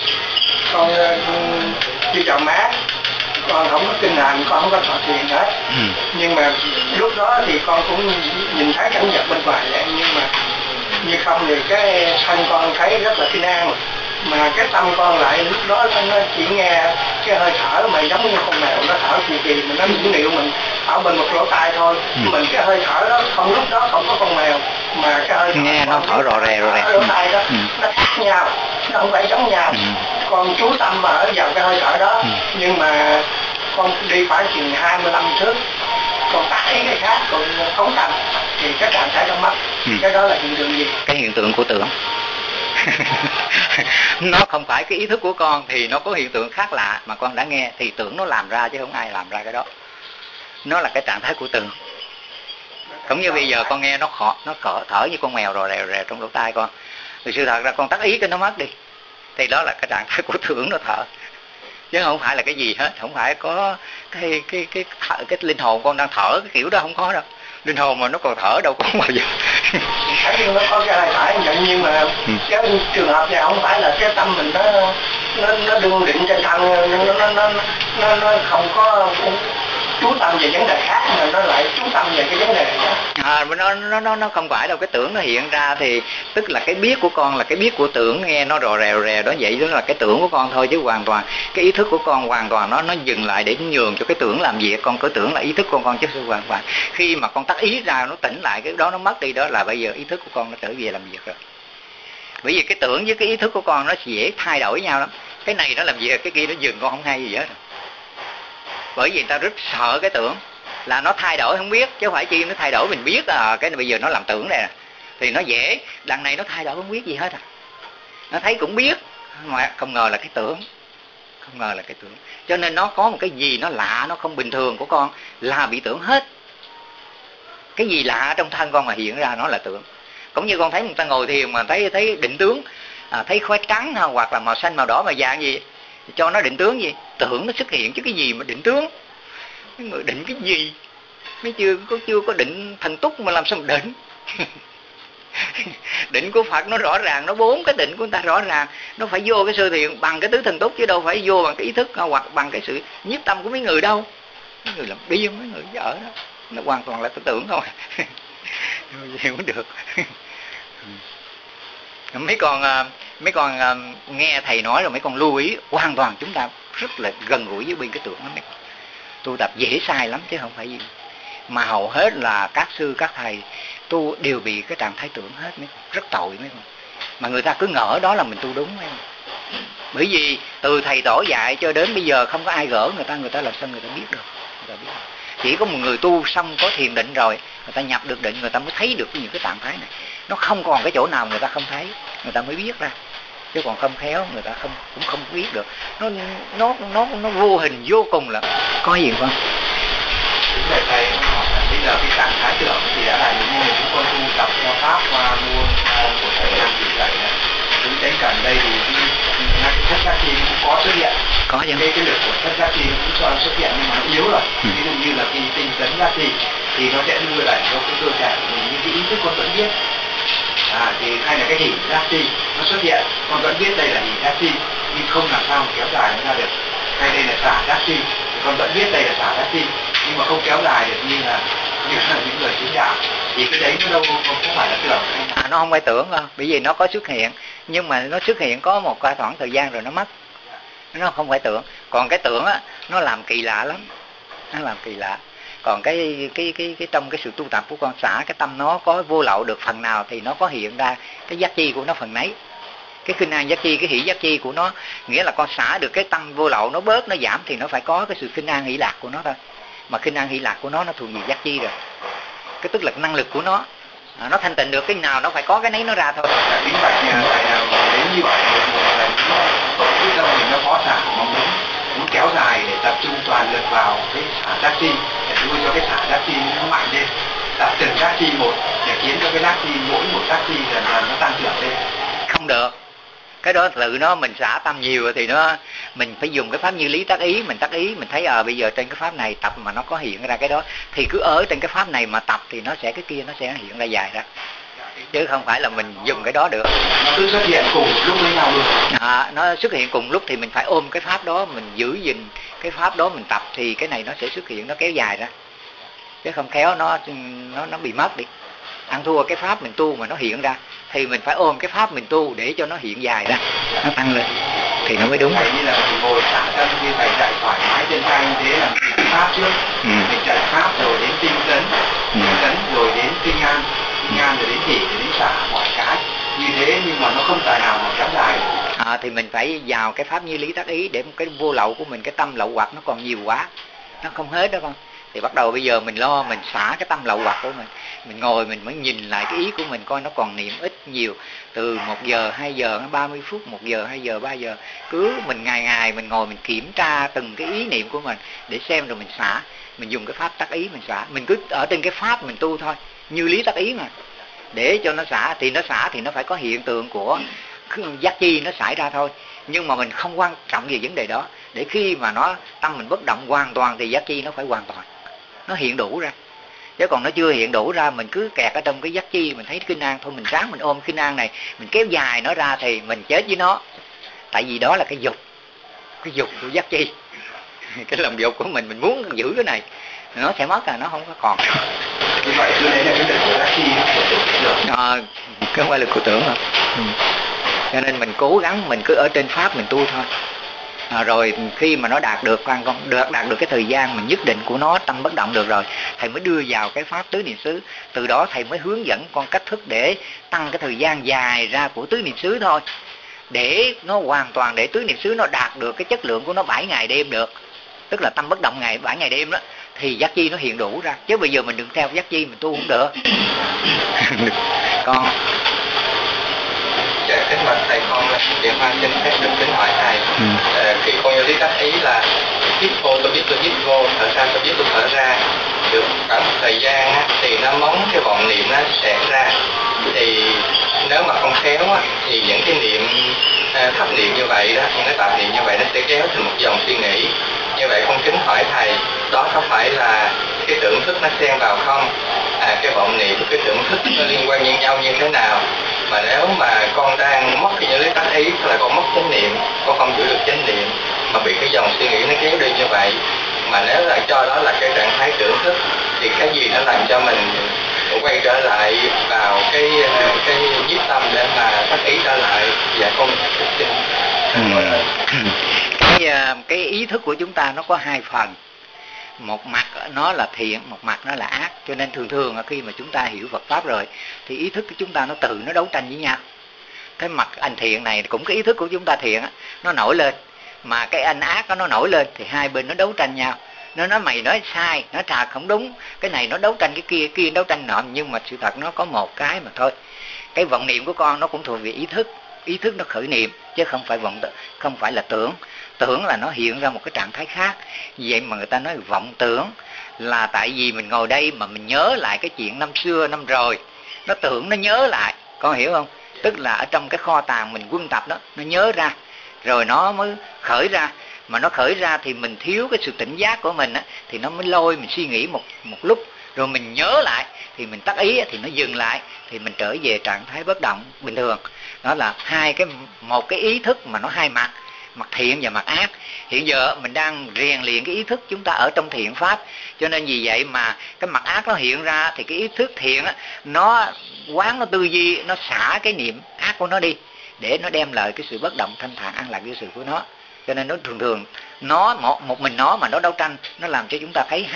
S2: đi vào mát, con không có kinh hành, con không có thọ thiền hết. Nhưng mà lúc đó thì con cũng nhìn thấy cảnh vật bên ngoài vậy, nhưng mà như không thì cái thân con thấy rất là kinh an, mà cái tâm con lại lúc đó nó chỉ nghe cái hơi thở mà giống như con mèo nó thở kỳ mà nó nũng nịu mình ở bên một lỗ tai thôi. Mình cái hơi thở đó không, lúc đó không có con mèo mà cái hơi thở
S1: nghe nó thở rò rè
S2: lỗ tai đó nó khác nhau, nó không phải giống nhau. Con chú tâm ở vào cái hơi thở đó, nhưng mà con đi phải chừng 25 thước, còn tắt ý cái khác, còn phóng tâm thì cái trạng thái trong mắt. Cái đó là hiện tượng gì?
S1: Cái hiện tượng của tưởng. Nó không phải cái ý thức của con thì nó có hiện tượng khác lạ mà con đã nghe, thì tưởng nó làm ra chứ không ai làm ra cái đó. Nó là cái trạng thái của tưởng. Cũng như bây giờ con nghe nó thở như con mèo rò rè trong lỗ tai con, thì sự thật ra con tắt ý cái nó mất đi, thì đó là cái trạng thái của tưởng nó thở, chứ không phải là cái gì hết. Không phải có cái linh hồn con đang thở cái kiểu đó, không có đâu. Linh hồn mà nó còn thở đâu có bao giờ.
S2: Thấy nó có cái phải vậy, nhưng mà cái trường hợp này không phải là cái tâm mình nó đương định trên thân, nó không có chú tâm về vấn đề khác mà nó lại chú tâm về cái vấn đề này.
S1: Nó không phải đâu. Cái tưởng nó hiện ra thì tức là cái biết của con là cái biết của tưởng, nghe nó rò rè đó, vậy đó là cái tưởng của con thôi, chứ hoàn toàn cái ý thức của con hoàn toàn nó dừng lại để nhường cho cái tưởng làm việc. Con cứ tưởng là ý thức của con chứ không hoàn toàn. Khi mà con tắt ý ra, nó tỉnh lại, cái đó nó mất đi, đó là bây giờ ý thức của con nó trở về làm việc rồi. Bởi vì cái tưởng với cái ý thức của con nó dễ thay đổi nhau lắm. Cái này nó làm việc, cái kia nó dừng, con không hay gì hết. Bởi vì ta rất sợ cái tưởng là nó thay đổi không biết, chứ không phải chi nó thay đổi mình biết cái này bây giờ nó làm tưởng này thì nó dễ. Đằng này nó thay đổi không biết gì hết nó thấy cũng biết mà không ngờ là cái tưởng, không ngờ là cái tưởng. Cho nên nó có một cái gì nó lạ, nó không bình thường của con là bị tưởng hết. Cái gì lạ trong thân con mà hiện ra nó là tưởng. Cũng như con thấy người ta ngồi thiền mà thấy định tướng, thấy khói trắng hoặc là màu xanh màu đỏ màu vàng gì, cho nó định tướng gì, tưởng nó xuất hiện chứ cái gì mà định tướng. Cái người định cái gì, mới chưa có định thần túc mà làm sao mà định. Định của Phật nó rõ ràng, nó 4 cái định của người ta rõ ràng, nó phải vô cái sơ thiền bằng cái tứ thần túc chứ đâu phải vô bằng cái ý thức hoặc bằng cái sự nhiếp tâm của mấy người đâu. Mấy người làm điên, mấy người dở đó, nó hoàn toàn là tưởng thôi. Hiểu được. Mấy con nghe thầy nói rồi mấy con lưu ý, hoàn toàn chúng ta rất là gần gũi với bên cái tưởng đó. Mấy con tu tập dễ sai lắm chứ không phải gì. Mà hầu hết là các sư các thầy tu đều bị cái trạng thái tưởng hết, mấy con rất tội mấy con. Mà người ta cứ ngỡ đó là mình tu đúng mấy con. Bởi vì từ thầy tổ dạy cho đến bây giờ không có ai gỡ người ta làm sao người ta biết được. Chỉ có một người tu xong có thiền định rồi, người ta nhập được định, người ta mới thấy được những cái trạng thái này. Nó không còn cái chỗ nào người ta không thấy, người ta mới biết ra. Chứ còn không khéo người ta cũng không biết được. Nó vô hình vô cùng là có gì không?
S3: Đúng là thầy hỏi là bây giờ cái trạng thái tưởng thì đã là những người chúng con tu tập theo pháp qua môn của thầy đang chỉ dạy này. Chúng thấy gần đây thì cái thất giác chi cũng có xuất hiện.
S1: Có chứ.
S3: Cái lực của thất giác chi cũng xuất hiện nhưng mà nó yếu rồi. Ví dụ như là cái tinh tấn giác chi thì nó sẽ đưa đẩy cho cái cơ thể của mình, những cái ý thức con vẫn biết. Thì hay là cái hỉ giác chi nó xuất hiện, con vẫn biết đây là hỉ giác chi nhưng không làm sao mà kéo dài nó ra được. Hay đây là xả giác chi thì con vẫn biết đây là xả giác chi nhưng mà không kéo dài được như là những người chứng đạo. Thì cái đấy nó đâu không phải là tưởng.
S1: Nó không phải tưởng đâu, bởi vì nó có xuất hiện nhưng mà nó xuất hiện có một khoảng thời gian rồi nó mất. Nó không phải tưởng. Còn cái tưởng á, nó làm kỳ lạ lắm, nó làm kỳ lạ. Còn cái trong cái sự tu tập của con xả cái tâm nó có vô lậu được phần nào thì nó có hiện ra cái giác chi của nó phần nấy. Cái khinh an giác chi, cái hỷ giác chi của nó, nghĩa là con xả được cái tâm vô lậu nó bớt, nó giảm thì nó phải có cái sự khinh an hỷ lạc của nó thôi. Mà khinh an hỷ lạc của nó thuộc về giác chi rồi. Cái tức là năng lực của nó thanh tịnh được cái nào nó phải có cái nấy nó ra thôi.
S3: Chính vậy thầy nào đến như vậy là cái tâm mình nó có xả mong muốn kéo dài để tập trung toàn lực vào cái xả giác chi để nuôi cho cái xả giác chi nó mạnh lên, tập từng giác chi một để khiến cho cái giác chi mỗi một giác chi dần dần nó tăng trưởng lên.
S1: Không được. Cái đó tự nó mình xả tâm nhiều thì mình phải dùng cái pháp như lý tác ý, mình tác ý mình thấy bây giờ trên cái pháp này tập mà nó có hiện ra cái đó thì cứ ở trên cái pháp này mà tập thì nó sẽ cái kia nó sẽ hiện ra dài ra, chứ không phải là mình dùng cái đó được.
S3: Nó cứ xuất hiện cùng lúc với nhau luôn.
S1: Nó xuất hiện cùng lúc thì mình phải ôm cái pháp đó, mình giữ gìn cái pháp đó mình tập thì cái này nó sẽ xuất hiện, nó kéo dài ra, chứ không khéo nó bị mất đi. Ăn thua cái pháp mình tu mà nó hiện ra thì mình phải ôm cái pháp mình tu để cho nó hiện dài ra, nó tăng lên thì nó mới đúng.
S3: Thầy như là mình ngồi xả tâm như thầy dạy thoải mái trên tay như thế là mình pháp trước, mình dạy pháp rồi đến tinh tấn, rồi đến tinh an rồi đến hỷ rồi đến xả mọi cái như thế, nhưng mà nó không tài nào mà kéo dài.
S1: Thì mình phải vào cái pháp như lý tác ý để cái vô lậu của mình, cái tâm lậu hoặc nó còn nhiều quá, nó không hết đó con. Thì bắt đầu bây giờ mình lo mình xả cái tâm lậu hoặc của mình ngồi mình mới nhìn lại cái ý của mình coi nó còn niệm ít nhiều, từ 1 giờ 2 giờ 30 phút 1 giờ 2 giờ 3 giờ, cứ mình ngày mình ngồi mình kiểm tra từng cái ý niệm của mình để xem rồi mình xả. Mình dùng cái pháp tác ý mình xả, mình cứ ở trên cái pháp mình tu thôi, như lý tác ý mà, để cho nó xả thì nó phải có hiện tượng của giác chi nó xảy ra thôi. Nhưng mà mình không quan trọng về vấn đề đó, để khi mà tâm mình bất động hoàn toàn thì giác chi nó phải hoàn toàn nó hiện đủ ra. Chứ còn nó chưa hiện đủ ra, mình cứ kẹt ở trong cái giác chi, mình thấy khinh an thôi, mình ráng mình ôm khinh an này, mình kéo dài nó ra thì mình chết với nó. Tại vì đó là cái dục của giác chi, cái lòng dục của mình muốn giữ cái này, nó sẽ mất nó không có còn.
S3: Như vậy cứ đấy là cái lực của giác chi
S1: không phải lực của tưởng rồi. Cho nên mình cố gắng mình cứ ở trên pháp mình tu thôi. Rồi khi mà nó đạt được cái thời gian mình nhất định của nó, tâm bất động được rồi, thầy mới đưa vào cái pháp tứ niệm xứ. Từ đó thầy mới hướng dẫn con cách thức để tăng cái thời gian dài ra của tứ niệm xứ thôi, để nó hoàn toàn, để tứ niệm xứ nó đạt được cái chất lượng của nó 7 ngày đêm được. tức là tâm bất động ngày 7 ngày đêm đó, thì giác chi nó hiện đủ ra. Chứ bây giờ mình đừng theo giác chi mình tu không được. Con
S3: dạ kính bạch thầy, con là Điện Hoa xin phép được kính hỏi thầy. Khi con vô lý tác ý là hít vô tôi biết tôi hít vô, thở ra tôi biết tôi thở ra, được khoảng một thời gian á, thì nó móng cái vọng niệm nó sẽ ra. Thì nếu mà không khéo á, thì những cái niệm thấp niệm như vậy đó, những cái tạp niệm như vậy nó sẽ kéo thành một dòng suy nghĩ. Như vậy con kính hỏi thầy, đó có phải là cái tưởng thức nó xen vào không? Cái vọng niệm, cái tưởng thức nó liên quan với nhau như thế nào? Mà nếu mà con đang mất cái những lý tác ý, tức là con mất chánh niệm, con không giữ được chánh niệm, mà bị cái dòng suy nghĩ nó kéo đi như vậy, mà nếu là cho đó là cái trạng thái tưởng thức, thì cái gì nó làm cho mình quay trở lại vào cái nhiếp tâm để mà tác ý trở lại? Dạ con xin
S1: cái ý thức của chúng ta nó có hai phần. Một mặt nó là thiện, một mặt nó là ác. Cho nên thường thường khi mà chúng ta hiểu Phật Pháp rồi thì ý thức của chúng ta nó tự nó đấu tranh với nhau. Cái mặt anh thiện này cũng cái ý thức của chúng ta thiện nó nổi lên, mà cái anh ác nó nổi lên, thì hai bên nó đấu tranh nhau. Nó nói mày nói sai, nó trà không đúng, cái này nó đấu tranh cái kia, kia đấu tranh nọ. Nhưng mà sự thật nó có một cái mà thôi. Cái vọng niệm của con nó cũng thuộc về ý thức. Ý thức nó khởi niệm chứ không phải không phải là tưởng. Tưởng là nó hiện ra một cái trạng thái khác. Vậy mà người ta nói vọng tưởng là tại vì mình ngồi đây mà mình nhớ lại cái chuyện năm xưa năm rồi, nó tưởng nó nhớ lại, con hiểu không? Tức là ở trong cái kho tàng mình quân tập đó, nó nhớ ra rồi nó mới khởi ra. Mà nó khởi ra thì mình thiếu cái sự tỉnh giác của mình thì nó mới lôi mình suy nghĩ một lúc, rồi mình nhớ lại thì mình tác ý thì nó dừng lại, thì mình trở về trạng thái bất động bình thường. Đó là một cái ý thức mà nó hai mặt, mặt thiện và mặt ác. Hiện giờ mình đang rèn luyện cái ý thức chúng ta ở trong thiện pháp, cho nên vì vậy mà cái mặt ác nó hiện ra, thì cái ý thức thiện nó quán, nó tư duy, nó xả cái niệm ác của nó đi, để nó đem lại cái sự bất động thanh thản an lạc vô sự của nó. Cho nên nó thường nó một mình nó mà nó đấu tranh, nó làm cho chúng ta thấy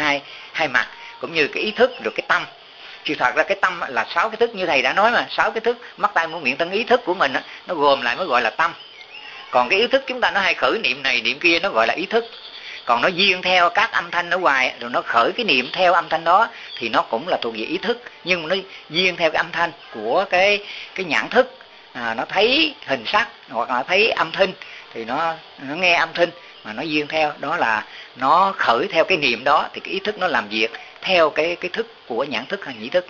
S1: hai mặt, cũng như cái ý thức rồi cái tâm. Thì thật ra cái tâm là 6 cái thức, như thầy đã nói mà, 6 cái thức mắt tai mũi miệng thân ý thức của mình nó gồm lại mới gọi là tâm. Còn cái ý thức chúng ta nó hay khởi niệm này niệm kia, nó gọi là ý thức. Còn nó duyên theo các âm thanh ở ngoài, rồi nó khởi cái niệm theo âm thanh đó, thì nó cũng là thuộc về ý thức. Nhưng mà nó duyên theo cái âm thanh của cái nhãn thức, nó thấy hình sắc hoặc là thấy âm thanh, thì nó nghe âm thanh mà nó duyên theo, đó là nó khởi theo cái niệm đó. Thì cái ý thức nó làm việc theo cái thức của nhãn thức hay nhĩ thức,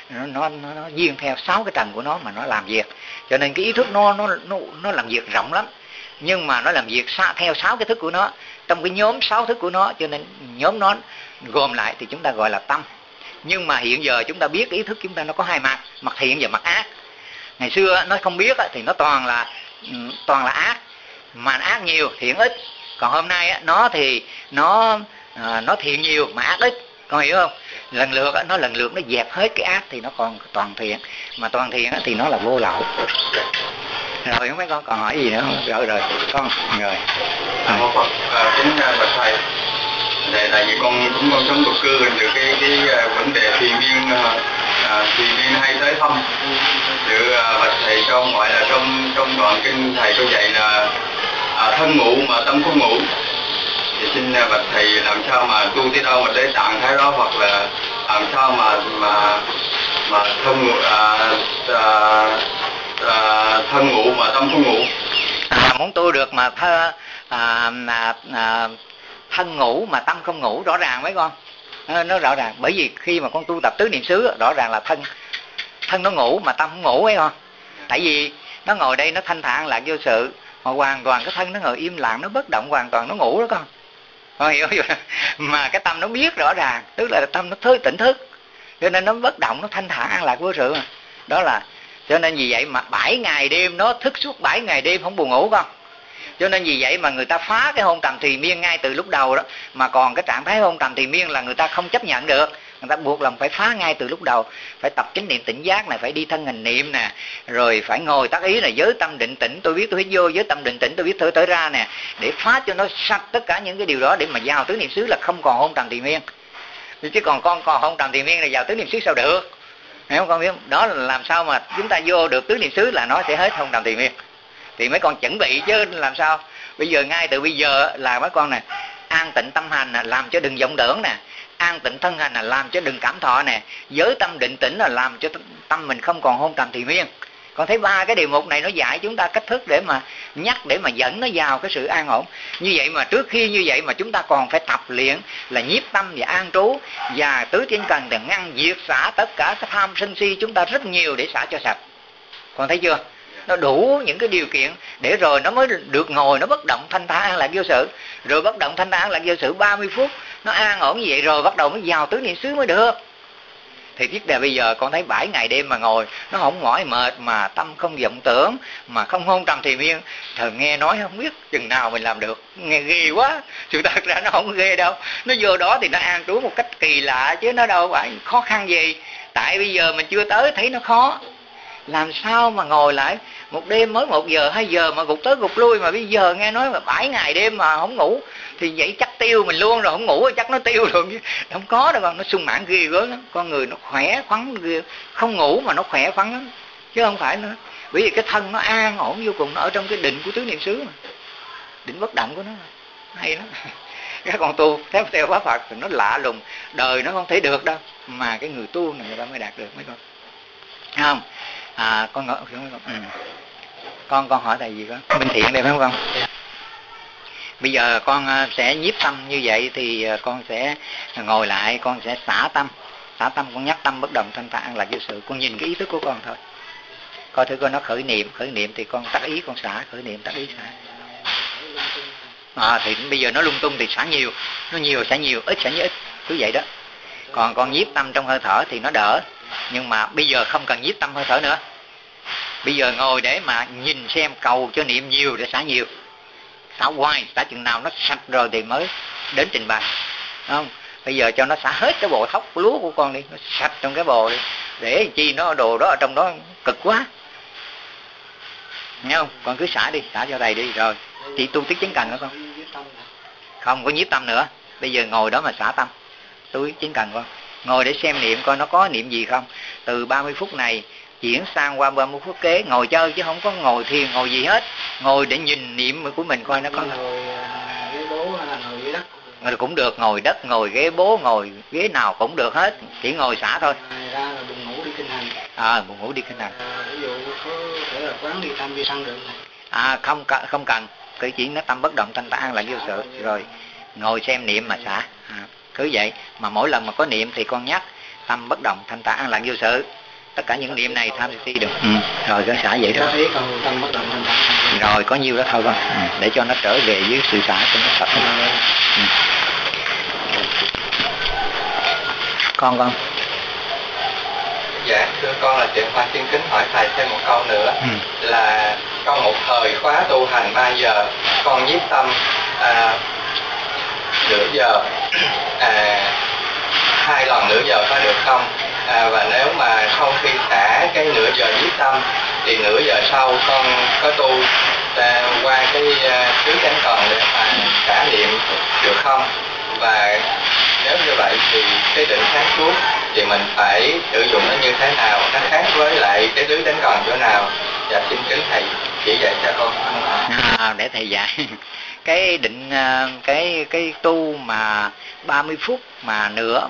S1: nó duyên theo 6 cái trần của nó mà nó làm việc. Cho nên cái ý thức nó làm việc rộng lắm, nhưng mà nó làm việc theo 6 cái thức của nó, trong cái nhóm 6 thức của nó. Cho nên nhóm nó gồm lại thì chúng ta gọi là tâm. Nhưng mà hiện giờ chúng ta biết cái ý thức chúng ta nó có hai mặt, mặt thiện và mặt ác. Ngày xưa nó không biết thì nó toàn là ác, mà ác nhiều thiện ít. Còn hôm nay nó thì nó thiện nhiều mà ác ít, con hiểu không? Lần lượt nó dẹp hết cái ác thì nó còn toàn thiện, mà toàn thiện thì nó là vô lậu. Rồi mấy con còn hỏi gì nữa không? Rồi con rồi.
S3: Kính bạch thầy, tại vì con sống độc cư, được cái vấn đề thùy miên hay tới thăm, được bạch thầy cho gọi là trong đoạn kinh thầy có dạy là thân ngủ mà tâm không ngủ. Thì xin bạch thầy làm sao mà tu tới đâu mà tới trạng thái đó, hoặc là làm sao mà thân ngủ mà tâm không ngủ.
S1: Muốn tu được mà thân ngủ mà tâm không ngủ, rõ ràng mấy con, nó rõ ràng. Bởi vì khi mà con tu tập tứ niệm xứ, rõ ràng là thân nó ngủ mà tâm không ngủ ấy con. Tại vì nó ngồi đây nó thanh thản lạc vô sự, mà hoàn toàn cái thân nó ngồi im lặng, nó bất động hoàn toàn, nó ngủ đó con hiểu chưa? Mà cái tâm nó biết rõ ràng, tức là tâm nó tỉnh thức, cho nên nó bất động, nó thanh thản an lạc vô sự. Đó là cho nên vì vậy mà 7 ngày đêm nó thức suốt 7 ngày đêm không buồn ngủ con. Cho nên vì vậy mà người ta phá cái hôn trầm trì miên ngay từ lúc đầu đó. Mà còn cái trạng thái hôn trầm trì miên là người ta không chấp nhận được, người ta buộc lòng phải phá ngay từ lúc đầu. Phải tập chánh niệm tỉnh giác này, phải đi thân hành niệm nè, rồi phải ngồi tác ý này, giới tâm định tĩnh tôi biết tôi hít vô, giới tâm định tĩnh tôi biết thở ra nè, để phá cho nó sạch tất cả những cái điều đó, để mà vào tứ niệm xứ là không còn hôn trầm trì miên. Chứ còn con còn hôn trầm trì miên là vào tứ niệm xứ sao được? Hiểu không con biết? Đó là làm sao mà chúng ta vô được tứ niệm xứ là nó sẽ hết hôn trầm trì miên. Thì mấy con chuẩn bị chứ làm sao? Bây giờ ngay từ bây giờ là mấy con này an tịnh tâm hành làm cho đừng vọng tưởng nè, an tịnh thân hành làm cho đừng cảm thọ nè, giới tâm định tĩnh là làm cho tâm mình không còn hôn trầm thì miên. Con thấy 3 cái điều mục này nó dạy chúng ta cách thức để mà nhắc, để mà dẫn nó vào cái sự an ổn. Như vậy mà trước khi như vậy mà chúng ta còn phải tập luyện là nhiếp tâm và an trú, và tứ chánh cần để ngăn diệt xả tất cả cái tham sân si chúng ta rất nhiều để xả cho sạch. Con thấy chưa? Nó đủ những cái điều kiện để rồi nó mới được ngồi nó bất động thanh thản an lạc vô sự. Rồi bất động thanh thản an lạc vô sự 30 phút nó an ổn như vậy rồi bắt đầu mới vào tứ niệm xứ mới được. Thì thiết đề bây giờ con thấy 7 ngày đêm mà ngồi nó không mỏi mệt, mà tâm không vọng tưởng, mà không hôn trầm thì miên. Thời nghe nói không biết chừng nào mình làm được, nghe ghê quá. Sự thật ra nó không ghê đâu, nó vô đó thì nó an trú một cách kỳ lạ chứ nó đâu phải khó khăn gì. Tại bây giờ mình chưa tới thấy nó khó. Làm sao mà ngồi lại một đêm mới 1 giờ 2 giờ mà gục tới gục lui, mà bây giờ nghe nói mà 7 ngày đêm mà không ngủ thì vậy chắc tiêu mình luôn rồi, không ngủ chắc nó tiêu rồi chứ. Không có đâu con, nó sung mãn ghê gớm lắm. Con người nó khỏe khoắn ghê, không ngủ mà nó khỏe khoắn lắm chứ không phải nữa. Bởi vì cái thân nó an ổn vô cùng, nó ở trong cái định của tứ niệm xứ mà, định bất động của nó mà. Hay lắm. Các con tu theo pháp Phật thì nó lạ lùng, đời nó không thể được đâu, mà cái người tu này người ta mới đạt được mấy con. Thấy không? Con hỏi thầy gì con? Minh Thiện đây phải không con? Bây giờ con sẽ nhiếp tâm như vậy thì con sẽ ngồi lại, con sẽ xả tâm, con nhắc tâm bất động thanh thản an lạc vô sự. Con nhìn cái ý thức của con thôi, coi thử coi nó khởi niệm thì con tắt ý, con xả, khởi niệm tắt ý xả. Thì bây giờ nó lung tung thì xả nhiều, nó nhiều xả nhiều, ít xả như ít, cứ vậy đó. Còn con nhiếp tâm trong hơi thở thì nó đỡ, nhưng mà bây giờ không cần nhiếp tâm hơi thở nữa. Bây giờ ngồi để mà nhìn xem, cầu cho niệm nhiều để xả nhiều, xả hoài, xả chừng nào nó sạch rồi thì mới đến trình bày, không? Bây giờ cho nó xả hết cái bộ thóc lúa của con đi, nó sạch trong cái bồ đi, để chi nó đồ đó ở trong đó cực quá, nghe không? Con cứ xả đi, xả cho thầy đi, rồi chị tu tiết chánh cần nữa con, không có nhiếp tâm nữa. Bây giờ ngồi đó mà xả tâm, tu chánh cần con, ngồi để xem niệm coi nó có niệm gì không. Từ 30 phút này chuyển sang qua 30 phút kế, ngồi chơi chứ không có ngồi thiền ngồi gì hết, ngồi để nhìn niệm của mình coi nó có.
S2: Ngồi ghế bố hay là ngồi ghế đất?
S1: Cũng được, ngồi đất, ngồi ghế bố, ngồi ghế nào cũng được hết, chỉ ngồi xả thôi.
S2: Ra là buồn ngủ đi kinh hành.
S1: Buồn ngủ đi kinh hành.
S2: Ví dụ có thể là quán đi tâm vi sanh được này.
S1: Không cần, cứ chỉ nó tâm bất động thanh thản là vô sự, rồi ngồi xem niệm mà xả. Cứ vậy, mà mỗi lần mà có niệm thì con nhắc tâm bất động thanh thản là vô sự. Tất cả những niệm này tham si được. Rồi cứ xả vậy thôi.
S2: Tâm bất động thanh thản.
S1: Rồi có nhiêu đó thôi con. Để cho nó trở về với sự xả cho nó sạch. Con.
S3: Dạ, thưa con là Trịnh Khoa xin kính hỏi thầy thêm một câu nữa. Là trong một thời khóa tu hành 3 giờ, con nhiếp tâm nửa giờ, 2 lần nửa giờ có được không? Và nếu mà sau khi xả cái nửa giờ nhiếp tâm thì nửa giờ sau con có tu qua cái tứ chánh cần để mà xả niệm được không? Và nếu như vậy thì cái định sáng suốt thì mình phải sử dụng nó như thế nào, nó khác với lại cái tứ chánh cần chỗ nào? Dạ xin kính thầy chỉ dạy cho con.
S1: Để thầy dạy. Cái định cái tu mà 30 phút mà nữa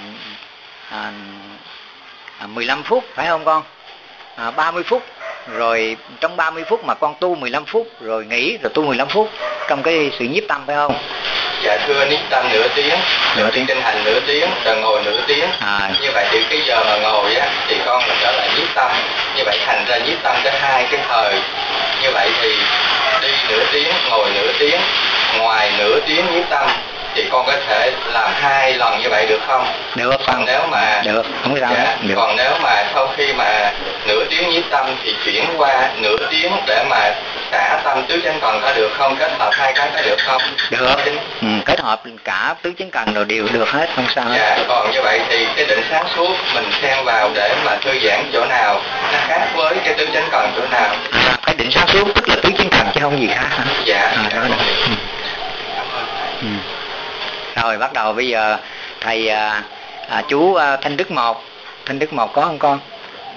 S1: 15 phút phải không con? 30 phút rồi trong 30 phút mà con tu 15 phút rồi nghỉ, rồi tu 15 phút trong cái sự nhiếp tâm phải không?
S3: Dạ thưa, nhiếp tâm nửa tiếng, kinh hành nửa tiếng, rồi ngồi nửa tiếng. Như vậy thì cái giờ mà ngồi á thì con là trở lại nhiếp tâm. Như vậy thành ra nhiếp tâm có 2 cái thời. Như vậy thì đi nửa tiếng, ngồi nửa tiếng, ngoài nửa tiếng nhiếp tâm thì con có thể làm 2 lần như vậy được không?
S1: Được.
S3: Còn nếu mà
S1: được, không sao. Được.
S3: Còn nếu mà sau khi mà nửa tiếng nhiếp tâm thì chuyển qua nửa tiếng để mà xả tâm tứ chánh cần có được không? Kết hợp 2 cái có được không?
S1: Được. Kết hợp cả tứ chánh cần rồi đều được hết, không sao.
S3: Dạ, còn như vậy thì cái định sáng suốt mình xen vào để mà thư giãn chỗ nào nó khác với cái tứ chánh cần chỗ nào?
S1: Cái định sáng suốt tức là tứ chánh cần chứ không gì khác hả?
S3: Dạ.
S1: Đó. Rồi bắt đầu bây giờ thầy chú Thanh Đức Một có không con?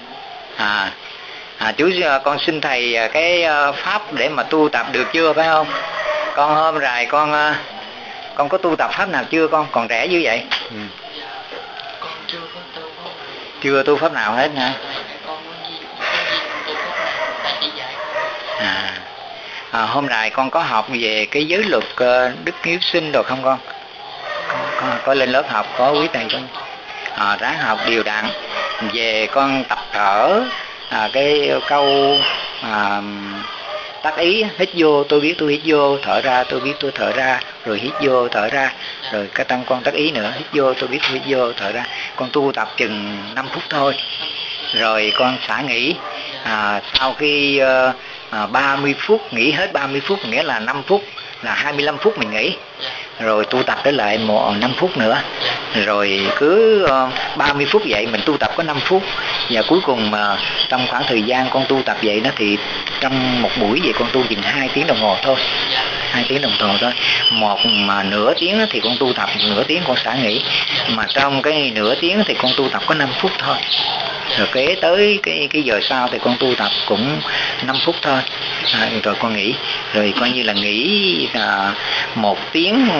S1: Chú con xin thầy cái pháp để mà tu tập được chưa phải không? Con hôm rồi Con có tu tập pháp nào chưa con? Còn trẻ như vậy.
S4: Con chưa có tu pháp nào.
S1: Chưa tu pháp nào hết hả?
S4: Con có gì tu pháp nào ta chỉ dạy con.
S1: Hôm nay con có học về cái giới luật đức hiếu sinh rồi không con? Có lên lớp học, có quý thầy con. Ráng học đều đặn. Về con tập thở cái câu tác ý, hít vô tôi biết tôi hít vô, thở ra tôi biết tôi thở ra, rồi hít vô thở ra, rồi cái tăng con tác ý nữa, hít vô tôi biết tôi hít vô thở ra. Con tu tập chừng 5 phút thôi, rồi con xả nghỉ. Sau khi 30 phút nghỉ hết 30 phút, nghĩa là 5 phút là 25 phút mình nghỉ, rồi tu tập trở lại 5 phút nữa, rồi cứ 30 phút vậy mình tu tập có 5 phút, và cuối cùng trong khoảng thời gian con tu tập vậy đó thì trong một buổi vậy con tu chừng 2 tiếng đồng hồ thôi, 2 tiếng đồng hồ thôi. Một mà nửa tiếng thì con tu tập nửa tiếng con xả nghỉ, mà trong cái nửa tiếng thì con tu tập có 5 phút thôi, rồi kế tới cái giờ sau thì con tu tập cũng 5 phút thôi, rồi con nghỉ, rồi coi như là nghỉ 1 tiếng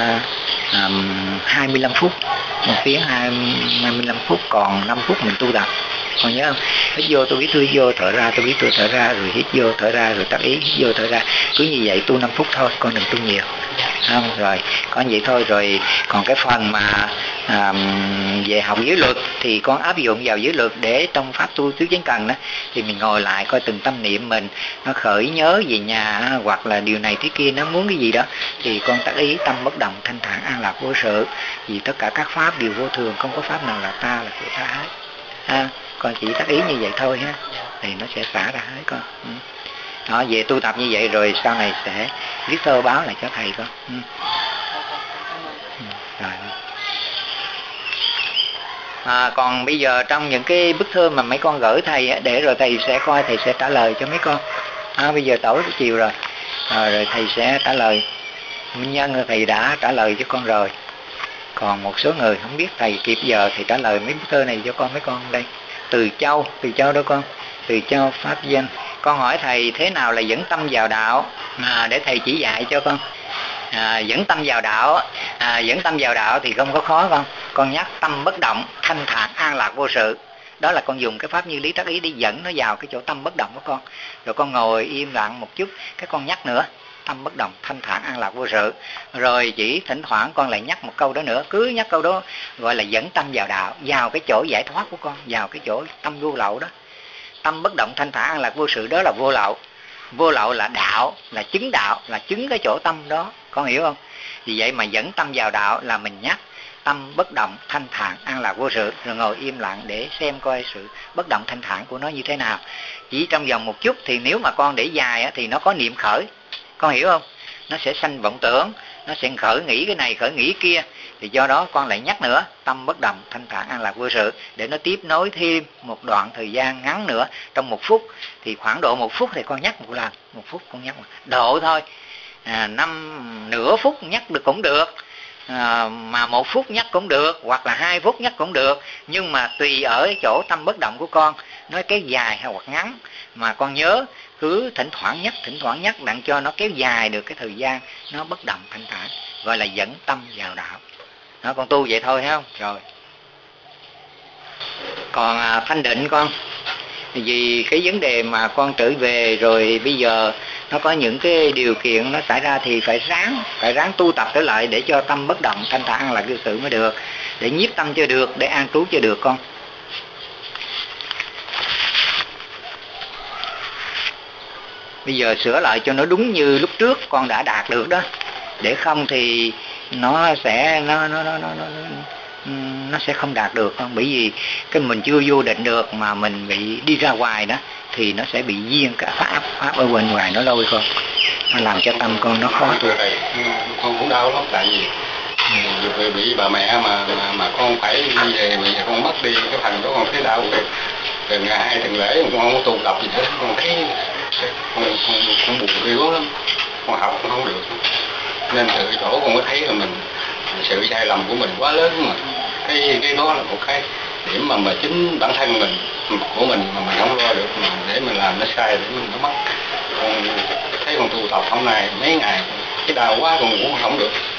S1: 25 phút, 1 tiếng 25 phút, còn 5 phút mình tu tập. Còn nhớ không? Hít vô tôi biết tôi hít vô, thở ra tôi biết tôi thở ra, rồi hít vô thở ra, rồi tác ý hít vô thở ra, cứ như vậy tu 5 phút thôi, con đừng tu nhiều. Không, rồi có vậy thôi. Rồi còn cái phần mà về học giới luật thì con áp dụng vào giới luật để trong pháp tu tứ chánh cần đó, thì mình ngồi lại coi từng tâm niệm mình nó khởi nhớ về nhà, hoặc là điều này thế kia nó muốn cái gì đó, thì con tác ý tâm bất động thanh thản an lạc vô sự, vì tất cả các pháp đều vô thường, không có pháp nào là ta là của ta hết. Con chỉ tác ý như vậy thôi ha, thì nó sẽ xả ra hết con. Đó, về tu tập như vậy rồi sau này sẽ viết thơ báo lại cho thầy con. Rồi. Còn bây giờ trong những cái bức thư mà mấy con gửi thầy để rồi thầy sẽ coi, thầy sẽ trả lời cho mấy con. Bây giờ tối chiều rồi, rồi thầy sẽ trả lời. Minh Nhân thầy đã trả lời cho con rồi, còn một số người không biết thầy kịp giờ thầy trả lời mấy bức thư này cho con mấy con đây. Từ Châu đó con, Từ Châu pháp danh. Con hỏi thầy thế nào là dẫn tâm vào đạo, để thầy chỉ dạy cho con. Dẫn tâm vào đạo, dẫn tâm vào đạo thì không có khó con nhắc tâm bất động thanh thản an lạc vô sự, đó là con dùng cái pháp như lý tác ý đi dẫn nó vào cái chỗ tâm bất động của con, rồi con ngồi im lặng một chút, cái con nhắc nữa tâm bất động thanh thản an lạc vô sự, rồi chỉ thỉnh thoảng con lại nhắc một câu đó nữa, cứ nhắc câu đó gọi là dẫn tâm vào đạo, vào cái chỗ giải thoát của con, vào cái chỗ tâm vô lậu đó. Tâm bất động thanh thản an lạc vô sự đó là vô lậu, vô lậu là đạo, là chứng cái chỗ tâm đó, con hiểu không? Vì vậy mà dẫn tâm vào đạo là mình nhắc tâm bất động thanh thản an lạc vô sự, rồi ngồi im lặng để xem coi sự bất động thanh thản của nó như thế nào. Chỉ trong vòng một chút, thì nếu mà con để dài thì nó có niệm khởi, con hiểu không? Nó sẽ sanh vọng tưởng, nó sẽ khởi nghĩ cái này khởi nghĩ kia, thì do đó con lại nhắc nữa tâm bất động thanh thản an lạc vô sự, để nó tiếp nối thêm một đoạn thời gian ngắn nữa. Trong 1 phút thì khoảng độ 1 phút thì con nhắc một lần, 1 phút con nhắc một độ thôi, 5 nửa phút nhắc được cũng được, mà 1 phút nhắc cũng được, hoặc là 2 phút nhắc cũng được, nhưng mà tùy ở chỗ tâm bất động của con, nói kéo dài hay hoặc ngắn, mà con nhớ cứ thỉnh thoảng nhắc đặng cho nó kéo dài được cái thời gian nó bất động thanh thản, gọi là dẫn tâm vào đạo. Đó, con tu vậy thôi thấy không? Rồi còn thanh định con, vì cái vấn đề mà con trở về rồi bây giờ nó có những cái điều kiện nó xảy ra, thì phải ráng tu tập trở lại để cho tâm bất động thanh thản là cái sự mới được, để nhiếp tâm cho được, để an trú cho được con. Bây giờ sửa lại cho nó đúng như lúc trước con đã đạt được đó, để không thì nó sẽ nó sẽ không đạt được con. Bởi vì cái mình chưa vô định được mà mình bị đi ra ngoài đó, thì nó sẽ bị duyên cả pháp ở bên ngoài nó lôi con, nó làm cho tâm con nó khó tu.
S5: Con cũng đau lắm, tại vì bị bà mẹ mà con phải đi về, bây giờ con mất đi cái phần đó, con thấy đau. Từ ngày 2 tuần lễ con không có tu tập gì hết, con thấy con buồn riêu lắm, con học cũng không được, nên từ chỗ con mới thấy là mình sự sai lầm của mình quá lớn, mà cái đó là một cái điểm mà chính bản thân mình của mình mà mình không lo được, mà để mình làm nó sai để mình nó mất. Con thấy con tu tập hôm nay mấy ngày cái đau quá con cũng không được.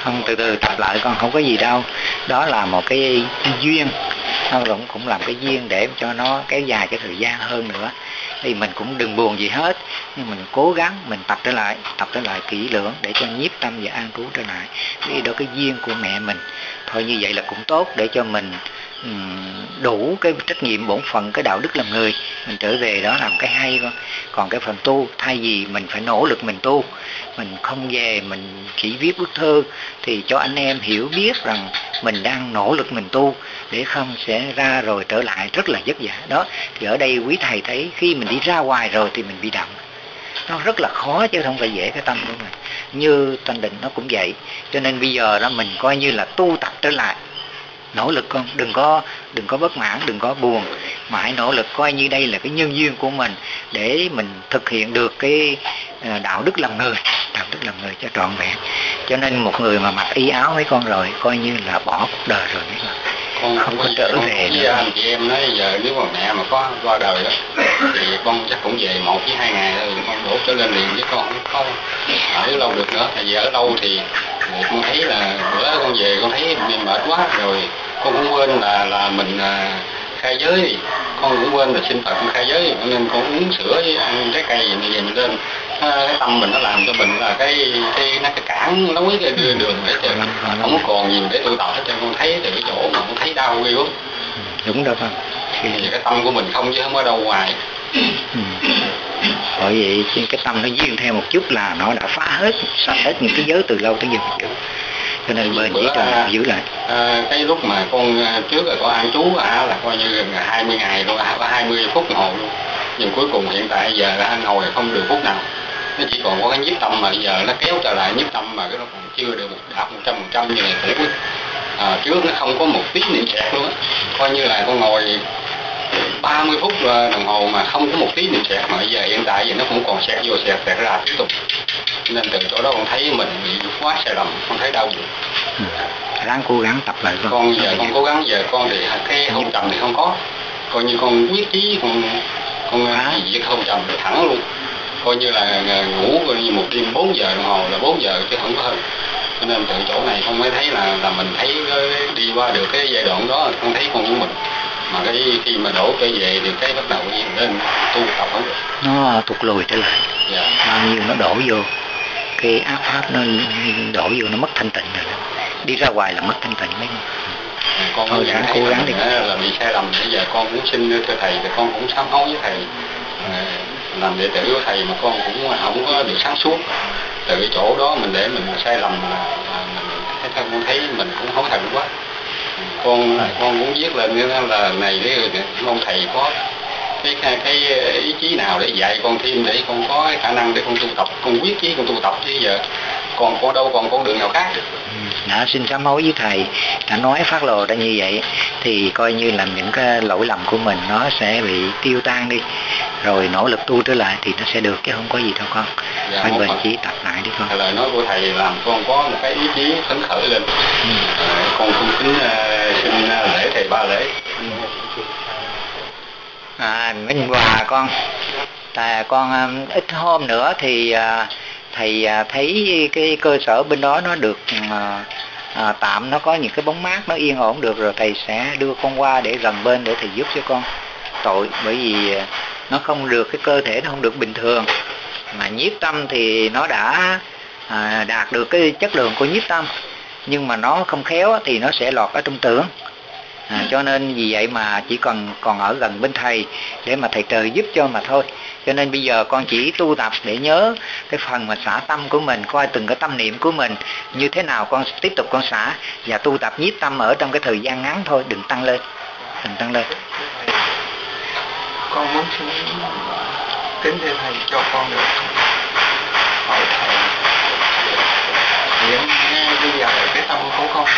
S1: Không, từ từ tập lại con, không có gì đâu. Đó là một cái duyên, nó cũng làm cái duyên để cho nó kéo dài cái thời gian hơn nữa. Thì mình cũng đừng buồn gì hết, nhưng mình cố gắng mình tập trở lại kỹ lưỡng để cho nhiếp tâm và an trú trở lại. Vì đó cái duyên của mẹ mình thôi, như vậy là cũng tốt để cho mình đủ cái trách nhiệm bổn phận, cái đạo đức làm người, mình trở về đó làm cái hay con. Còn cái phần tu, thay vì mình phải nỗ lực mình tu, mình không về mình chỉ viết bức thư thì cho anh em hiểu biết rằng mình đang nỗ lực mình tu, để không sẽ ra rồi trở lại rất là vất vả đó. Thì ở đây quý thầy thấy khi mình đi ra ngoài rồi thì mình bị động, nó rất là khó chứ không phải dễ cái tâm của mình. Như Thanh Định nó cũng vậy, cho nên bây giờ đó mình coi như là tu tập trở lại, nỗ lực con, đừng có bất mãn, đừng có buồn, mà hãy nỗ lực coi như đây là cái nhân duyên của mình để mình thực hiện được cái đạo đức làm người cho trọn vẹn. Cho nên một người mà mặc y áo mấy con rồi coi như là bỏ cuộc đời rồi mấy con, không có trở về nữa.
S5: Anh chị em nói giờ nếu mà mẹ mà có qua đời đó thì con chắc cũng về 1 với 2 ngày thôi, con đổ trở lên liền, chứ con không ở lâu được nữa. Tại vì ở lâu thì con thấy là bữa con về con thấy mệt quá rồi, con cũng quên là mình khai giới, con cũng quên là xin Phật khai giới, nên con uống sữa với ăn trái cây gì về mình lên. Cái tâm mình nó làm cho mình là cái cản lối cái đường để cho không có còn gì để tu tập hết. Cho con thấy từ cái chỗ mà con thấy đau ghê lắm.
S1: Đúng đó con.
S5: Thì cái tâm của mình không chứ không có đâu ngoài.
S1: Bởi vậy cái tâm nó duyên theo một chút là nó đã phá hết, sạch hết những cái giới từ lâu tới giờ mình giữ. Cho nên bền chỉ cần giữ lại.
S5: Cái lúc mà con trước là con ăn trú là coi như gần 20 ngày luôn, có 20 phút đồng hồ luôn. Nhưng cuối cùng hiện tại giờ là ngồi không được phút nào. Nó chỉ còn có cái nhiếp tâm mà giờ nó kéo trở lại nhiếp tâm mà cái nó còn chưa được đạt 100% như ngày cũ. Trước nó không có một tí niệm xẹt luôn á. Coi như là con ngồi 30 phút đồng hồ mà không có một tí niệm xẹt, mà giờ hiện tại giờ nó cũng còn xẹt vô xẹt ra tiếp tục. Nên từ chỗ đó con thấy mình bị quá sai lầm, con thấy đau buồn.
S1: Ráng cố gắng tập lại con.
S5: Con giờ con cố gắng, giờ con thì cái hôn trầm thì không có. Coi như con quyết chí con gì hôn trầm thì thẳng luôn. Coi như là ngủ coi như một đêm 4 giờ đồng hồ là 4 giờ chứ không có hơn. Cho nên từ chỗ này con mới thấy là mình thấy đi qua được cái giai đoạn đó, con thấy con của mình. Mà cái khi mà đổ trở về thì cái bắt đầu lên tu tập không được.
S1: Nó thụt lùi trở lại. Bao nhiêu nó đổ vô cái ác pháp, nó đổ vô nó mất thanh tịnh rồi đó. Đi ra ngoài là mất thanh tịnh mấy
S5: con thôi ráng cố gắng đi. Là bị sai lầm, bây giờ con cũng xin thưa thầy thì con cũng sám hối với thầy, làm đệ tử của thầy mà con cũng không có được sáng suốt. Từ cái chỗ đó mình để mình sai lầm là con thấy mình cũng hối hận quá. Con cũng viết lên là này để mong thầy có cái ý chí nào để dạy con thêm, để con có cái khả năng để con tu tập, con quyết chí con tu tập, chứ giờ còn có đâu còn con đường nào khác.
S1: Đã xin sám hối với thầy, đã nói phát lộ ra như vậy thì coi như là những cái lỗi lầm của mình nó sẽ bị tiêu tan đi, rồi nỗ lực tu trở lại thì nó sẽ được, chứ không có gì đâu con. Phải bền chí tập lại đi con.
S5: Lời nói của thầy làm con có một cái ý chí phấn khởi lên. Con cung kính xin lễ thầy 3 lễ.
S1: Minh Hòa con, con ít hôm nữa thì thầy thấy cái cơ sở bên đó nó được tạm, nó có những cái bóng mát, nó yên ổn được rồi, thầy sẽ đưa con qua để gần bên để thầy giúp cho con tội. Bởi vì nó không được, cái cơ thể nó không được bình thường, mà nhiếp tâm thì nó đã đạt được cái chất lượng của nhiếp tâm, nhưng mà nó không khéo thì nó sẽ lọt ở trong tưởng. Cho nên vì vậy mà chỉ còn ở gần bên thầy để mà thầy trợ giúp cho mà thôi. Cho nên bây giờ con chỉ tu tập để nhớ cái phần mà xả tâm của mình, coi từng cái tâm niệm của mình như thế nào, con tiếp tục con xả và tu tập nhiếp tâm ở trong cái thời gian ngắn thôi, đừng tăng lên.
S2: Con muốn xin kính thưa thầy cho con được hỏi thầy, hiện ngay bây giờ cái tâm của con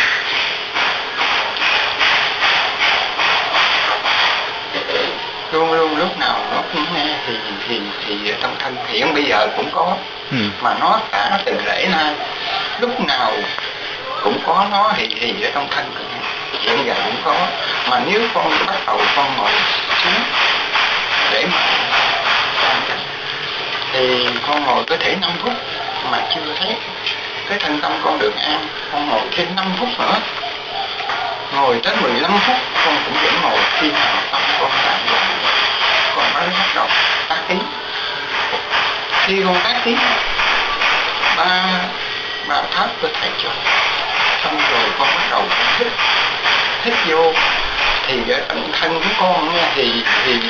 S2: luôn lúc nào nó cũng nghe thì trong thân hiện bây giờ cũng có, mà nó cả từ lễ nay lúc nào cũng có nó thì ở trong thân hiện giờ cũng có. Mà nếu con bắt đầu con ngồi xuống để mà thì con ngồi có thể 5 phút mà chưa thấy
S5: cái thân tâm con được an, con ngồi thêm 5 phút nữa, ngồi tới 15 phút con cũng vẫn ngồi. Khi nào tâm con tạm lại con mới bắt đầu tác ý. Khi con tác ý ba pháp của thầy cho xong rồi con bắt đầu hít vô thì cái thân của con nghe thì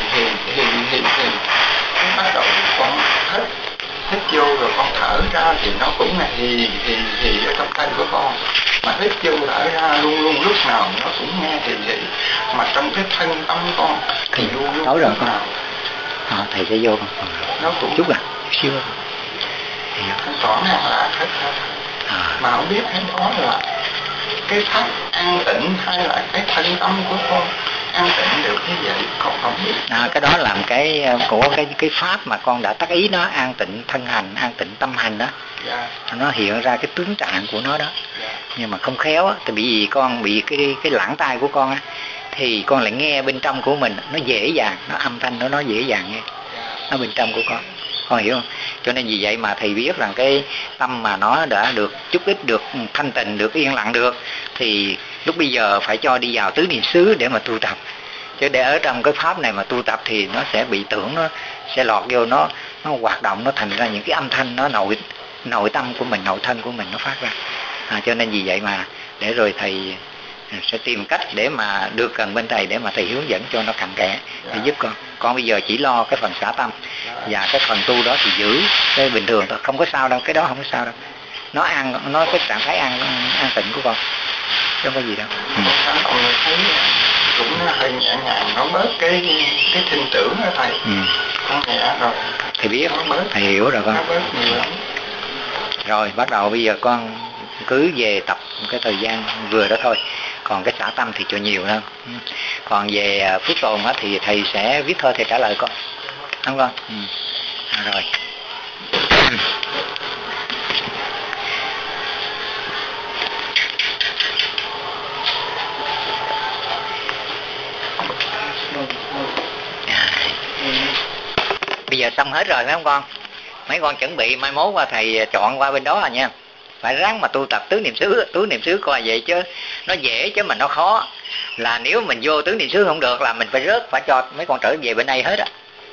S5: bắt đầu con hít vô rồi con thở ra thì nó cũng là thì ở trong thân của con, mà hít vô thở ra luôn luôn lúc nào nó cũng nghe thì mà trong cái thân tâm con thì luôn luôn
S1: tối rồi con thầy sẽ vô con
S5: nó cũng
S1: chút xíu
S5: cái tỏ năng là hết mà không biết cái đó là cái pháp an tịnh hay là cái thân tâm của con an tịnh được như vậy con không biết.
S1: Cái đó làm cái của cái pháp mà con đã tác ý nó an tịnh thân hành, an tịnh tâm hành đó. Nó hiện ra cái tướng trạng của nó đó. Nhưng mà không khéo á, thì bị con bị cái lãng tai của con á, thì con lại nghe bên trong của mình nó dễ dàng, nó âm thanh nó dễ dàng nghe, nó bên trong của con hiểu không? Cho nên vì vậy mà thầy biết rằng cái tâm mà nó đã được chút ít được thanh tịnh, được yên lặng được, thì lúc bây giờ phải cho đi vào tứ niệm xứ để mà tu tập. Chứ để ở trong cái pháp này mà tu tập thì nó sẽ bị tưởng, nó sẽ lọt vô, nó hoạt động, nó thành ra những cái âm thanh nó nội tâm của mình, nội thân của mình nó phát ra. Cho nên vì vậy mà để rồi thầy sẽ tìm cách để mà được gần bên thầy để mà thầy hướng dẫn cho nó cặn kẽ để giúp con bây giờ chỉ lo cái phần xả tâm và cái phần tu đó thì giữ cái bình thường thôi, không có sao đâu, cái đó không có sao đâu, nó cái trạng thái an tịnh của con không có gì đâu.
S5: Con thấy cũng hơi nhẹ nhàng, nó bớt cái tin tưởng đó thầy. Nó nhẹ rồi
S1: thầy biết, thầy hiểu rồi con.
S5: Nó bớt nhiều lắm.
S1: Rồi bắt đầu bây giờ con cứ về tập cái thời gian vừa đó thôi, còn cái xả tâm thì cho nhiều hơn. Còn về phước tồn á thì thầy sẽ viết thơ thầy trả lời con, không con? Rồi bây giờ xong hết rồi phải không con? Mấy con chuẩn bị mai mốt qua thầy chọn qua bên đó à nha. Phải ráng mà tu tập tứ niệm xứ coi vậy chứ nó dễ chứ mà nó khó. Là nếu mình vô tứ niệm xứ không được là mình phải rớt, phải cho mấy con trở về bên đây hết á.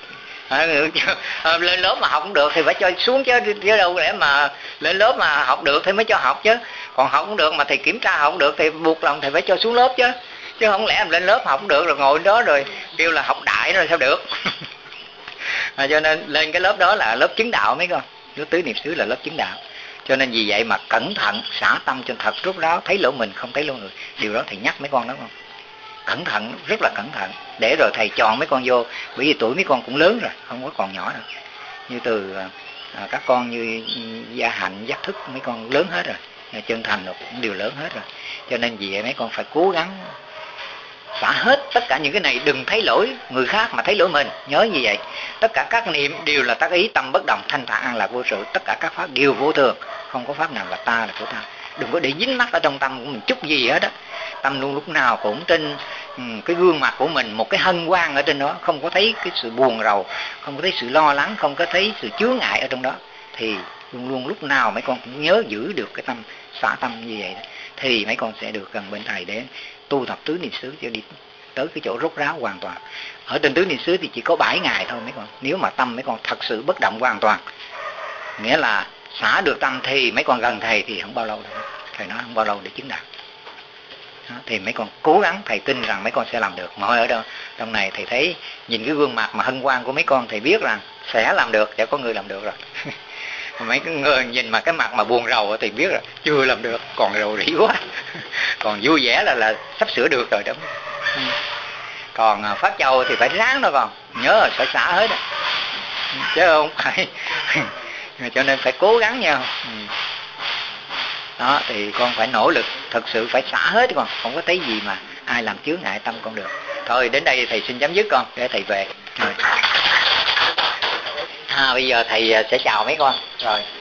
S1: Lên lớp mà học không được thì phải cho xuống chứ đâu để mà lên lớp mà học được thì mới cho học chứ. Còn học không được mà thầy kiểm tra học không được thì buộc lòng thầy phải cho xuống lớp chứ không lẽ lên lớp học không được rồi ngồi đó rồi kêu là học đại rồi sao được. Cho nên lên cái lớp đó là lớp chứng đạo mấy con, lớp tứ niệm xứ là lớp chứng đạo. Cho nên vì vậy mà cẩn thận, xả tâm cho thật rốt ráo, thấy lỗ mình không thấy lỗ người. Điều đó thầy nhắc mấy con đó không? Cẩn thận, rất là cẩn thận, để rồi thầy chọn mấy con vô. Bởi vì tuổi mấy con cũng lớn rồi, không có còn nhỏ đâu. Như từ các con như Gia Hạnh, Giác Thức, mấy con lớn hết rồi, Chân Thành cũng đều lớn hết rồi. Cho nên vì vậy mấy con phải cố gắng xả hết tất cả những cái này, đừng thấy lỗi người khác mà thấy lỗi mình. Nhớ như vậy, tất cả các niệm đều là tác ý, tâm bất động, thanh thản an lạc vô sự. Tất cả các pháp đều vô thường, không có pháp nào là ta, là của ta. Đừng có để dính mắc ở trong tâm của mình chút gì hết á. Tâm luôn lúc nào cũng trên cái gương mặt của mình một cái hân hoan ở trên đó, không có thấy cái sự buồn rầu, không có thấy sự lo lắng, không có thấy sự chướng ngại ở trong đó. Thì luôn luôn lúc nào mấy con cũng nhớ giữ được cái tâm, xả tâm như vậy đó. Thì mấy con sẽ được gần bên thầy để tu tập tứ niệm xứ cho đi tới cái chỗ rốt ráo hoàn toàn. Ở trên tứ niệm xứ thì chỉ có 7 ngày thôi mấy con. Nếu mà tâm mấy con thật sự bất động hoàn toàn, nghĩa là xả được tâm thì mấy con gần thầy thì không bao lâu đâu. Thầy nói không bao lâu để chứng đạo. Thì mấy con cố gắng, thầy tin rằng mấy con sẽ làm được. Mọi ở đâu trong này thầy thấy nhìn cái gương mặt mà hân hoan của mấy con, thầy biết rằng sẽ làm được, sẽ có người làm được rồi. Mấy cái người nhìn mà cái mặt mà buồn rầu thì biết rồi chưa làm được, còn rầu rĩ quá. Còn vui vẻ là sắp sửa được rồi đó. Còn Pháp Châu thì phải ráng đó con, nhớ là phải xả hết đó. Chứ không phải cho nên phải cố gắng nha. Đó thì con phải nỗ lực, thật sự phải xả hết con, không có thấy gì mà ai làm chướng ngại tâm con được. Thôi đến đây thầy xin chấm dứt con, để thầy về. Bây giờ thầy sẽ chào mấy con rồi.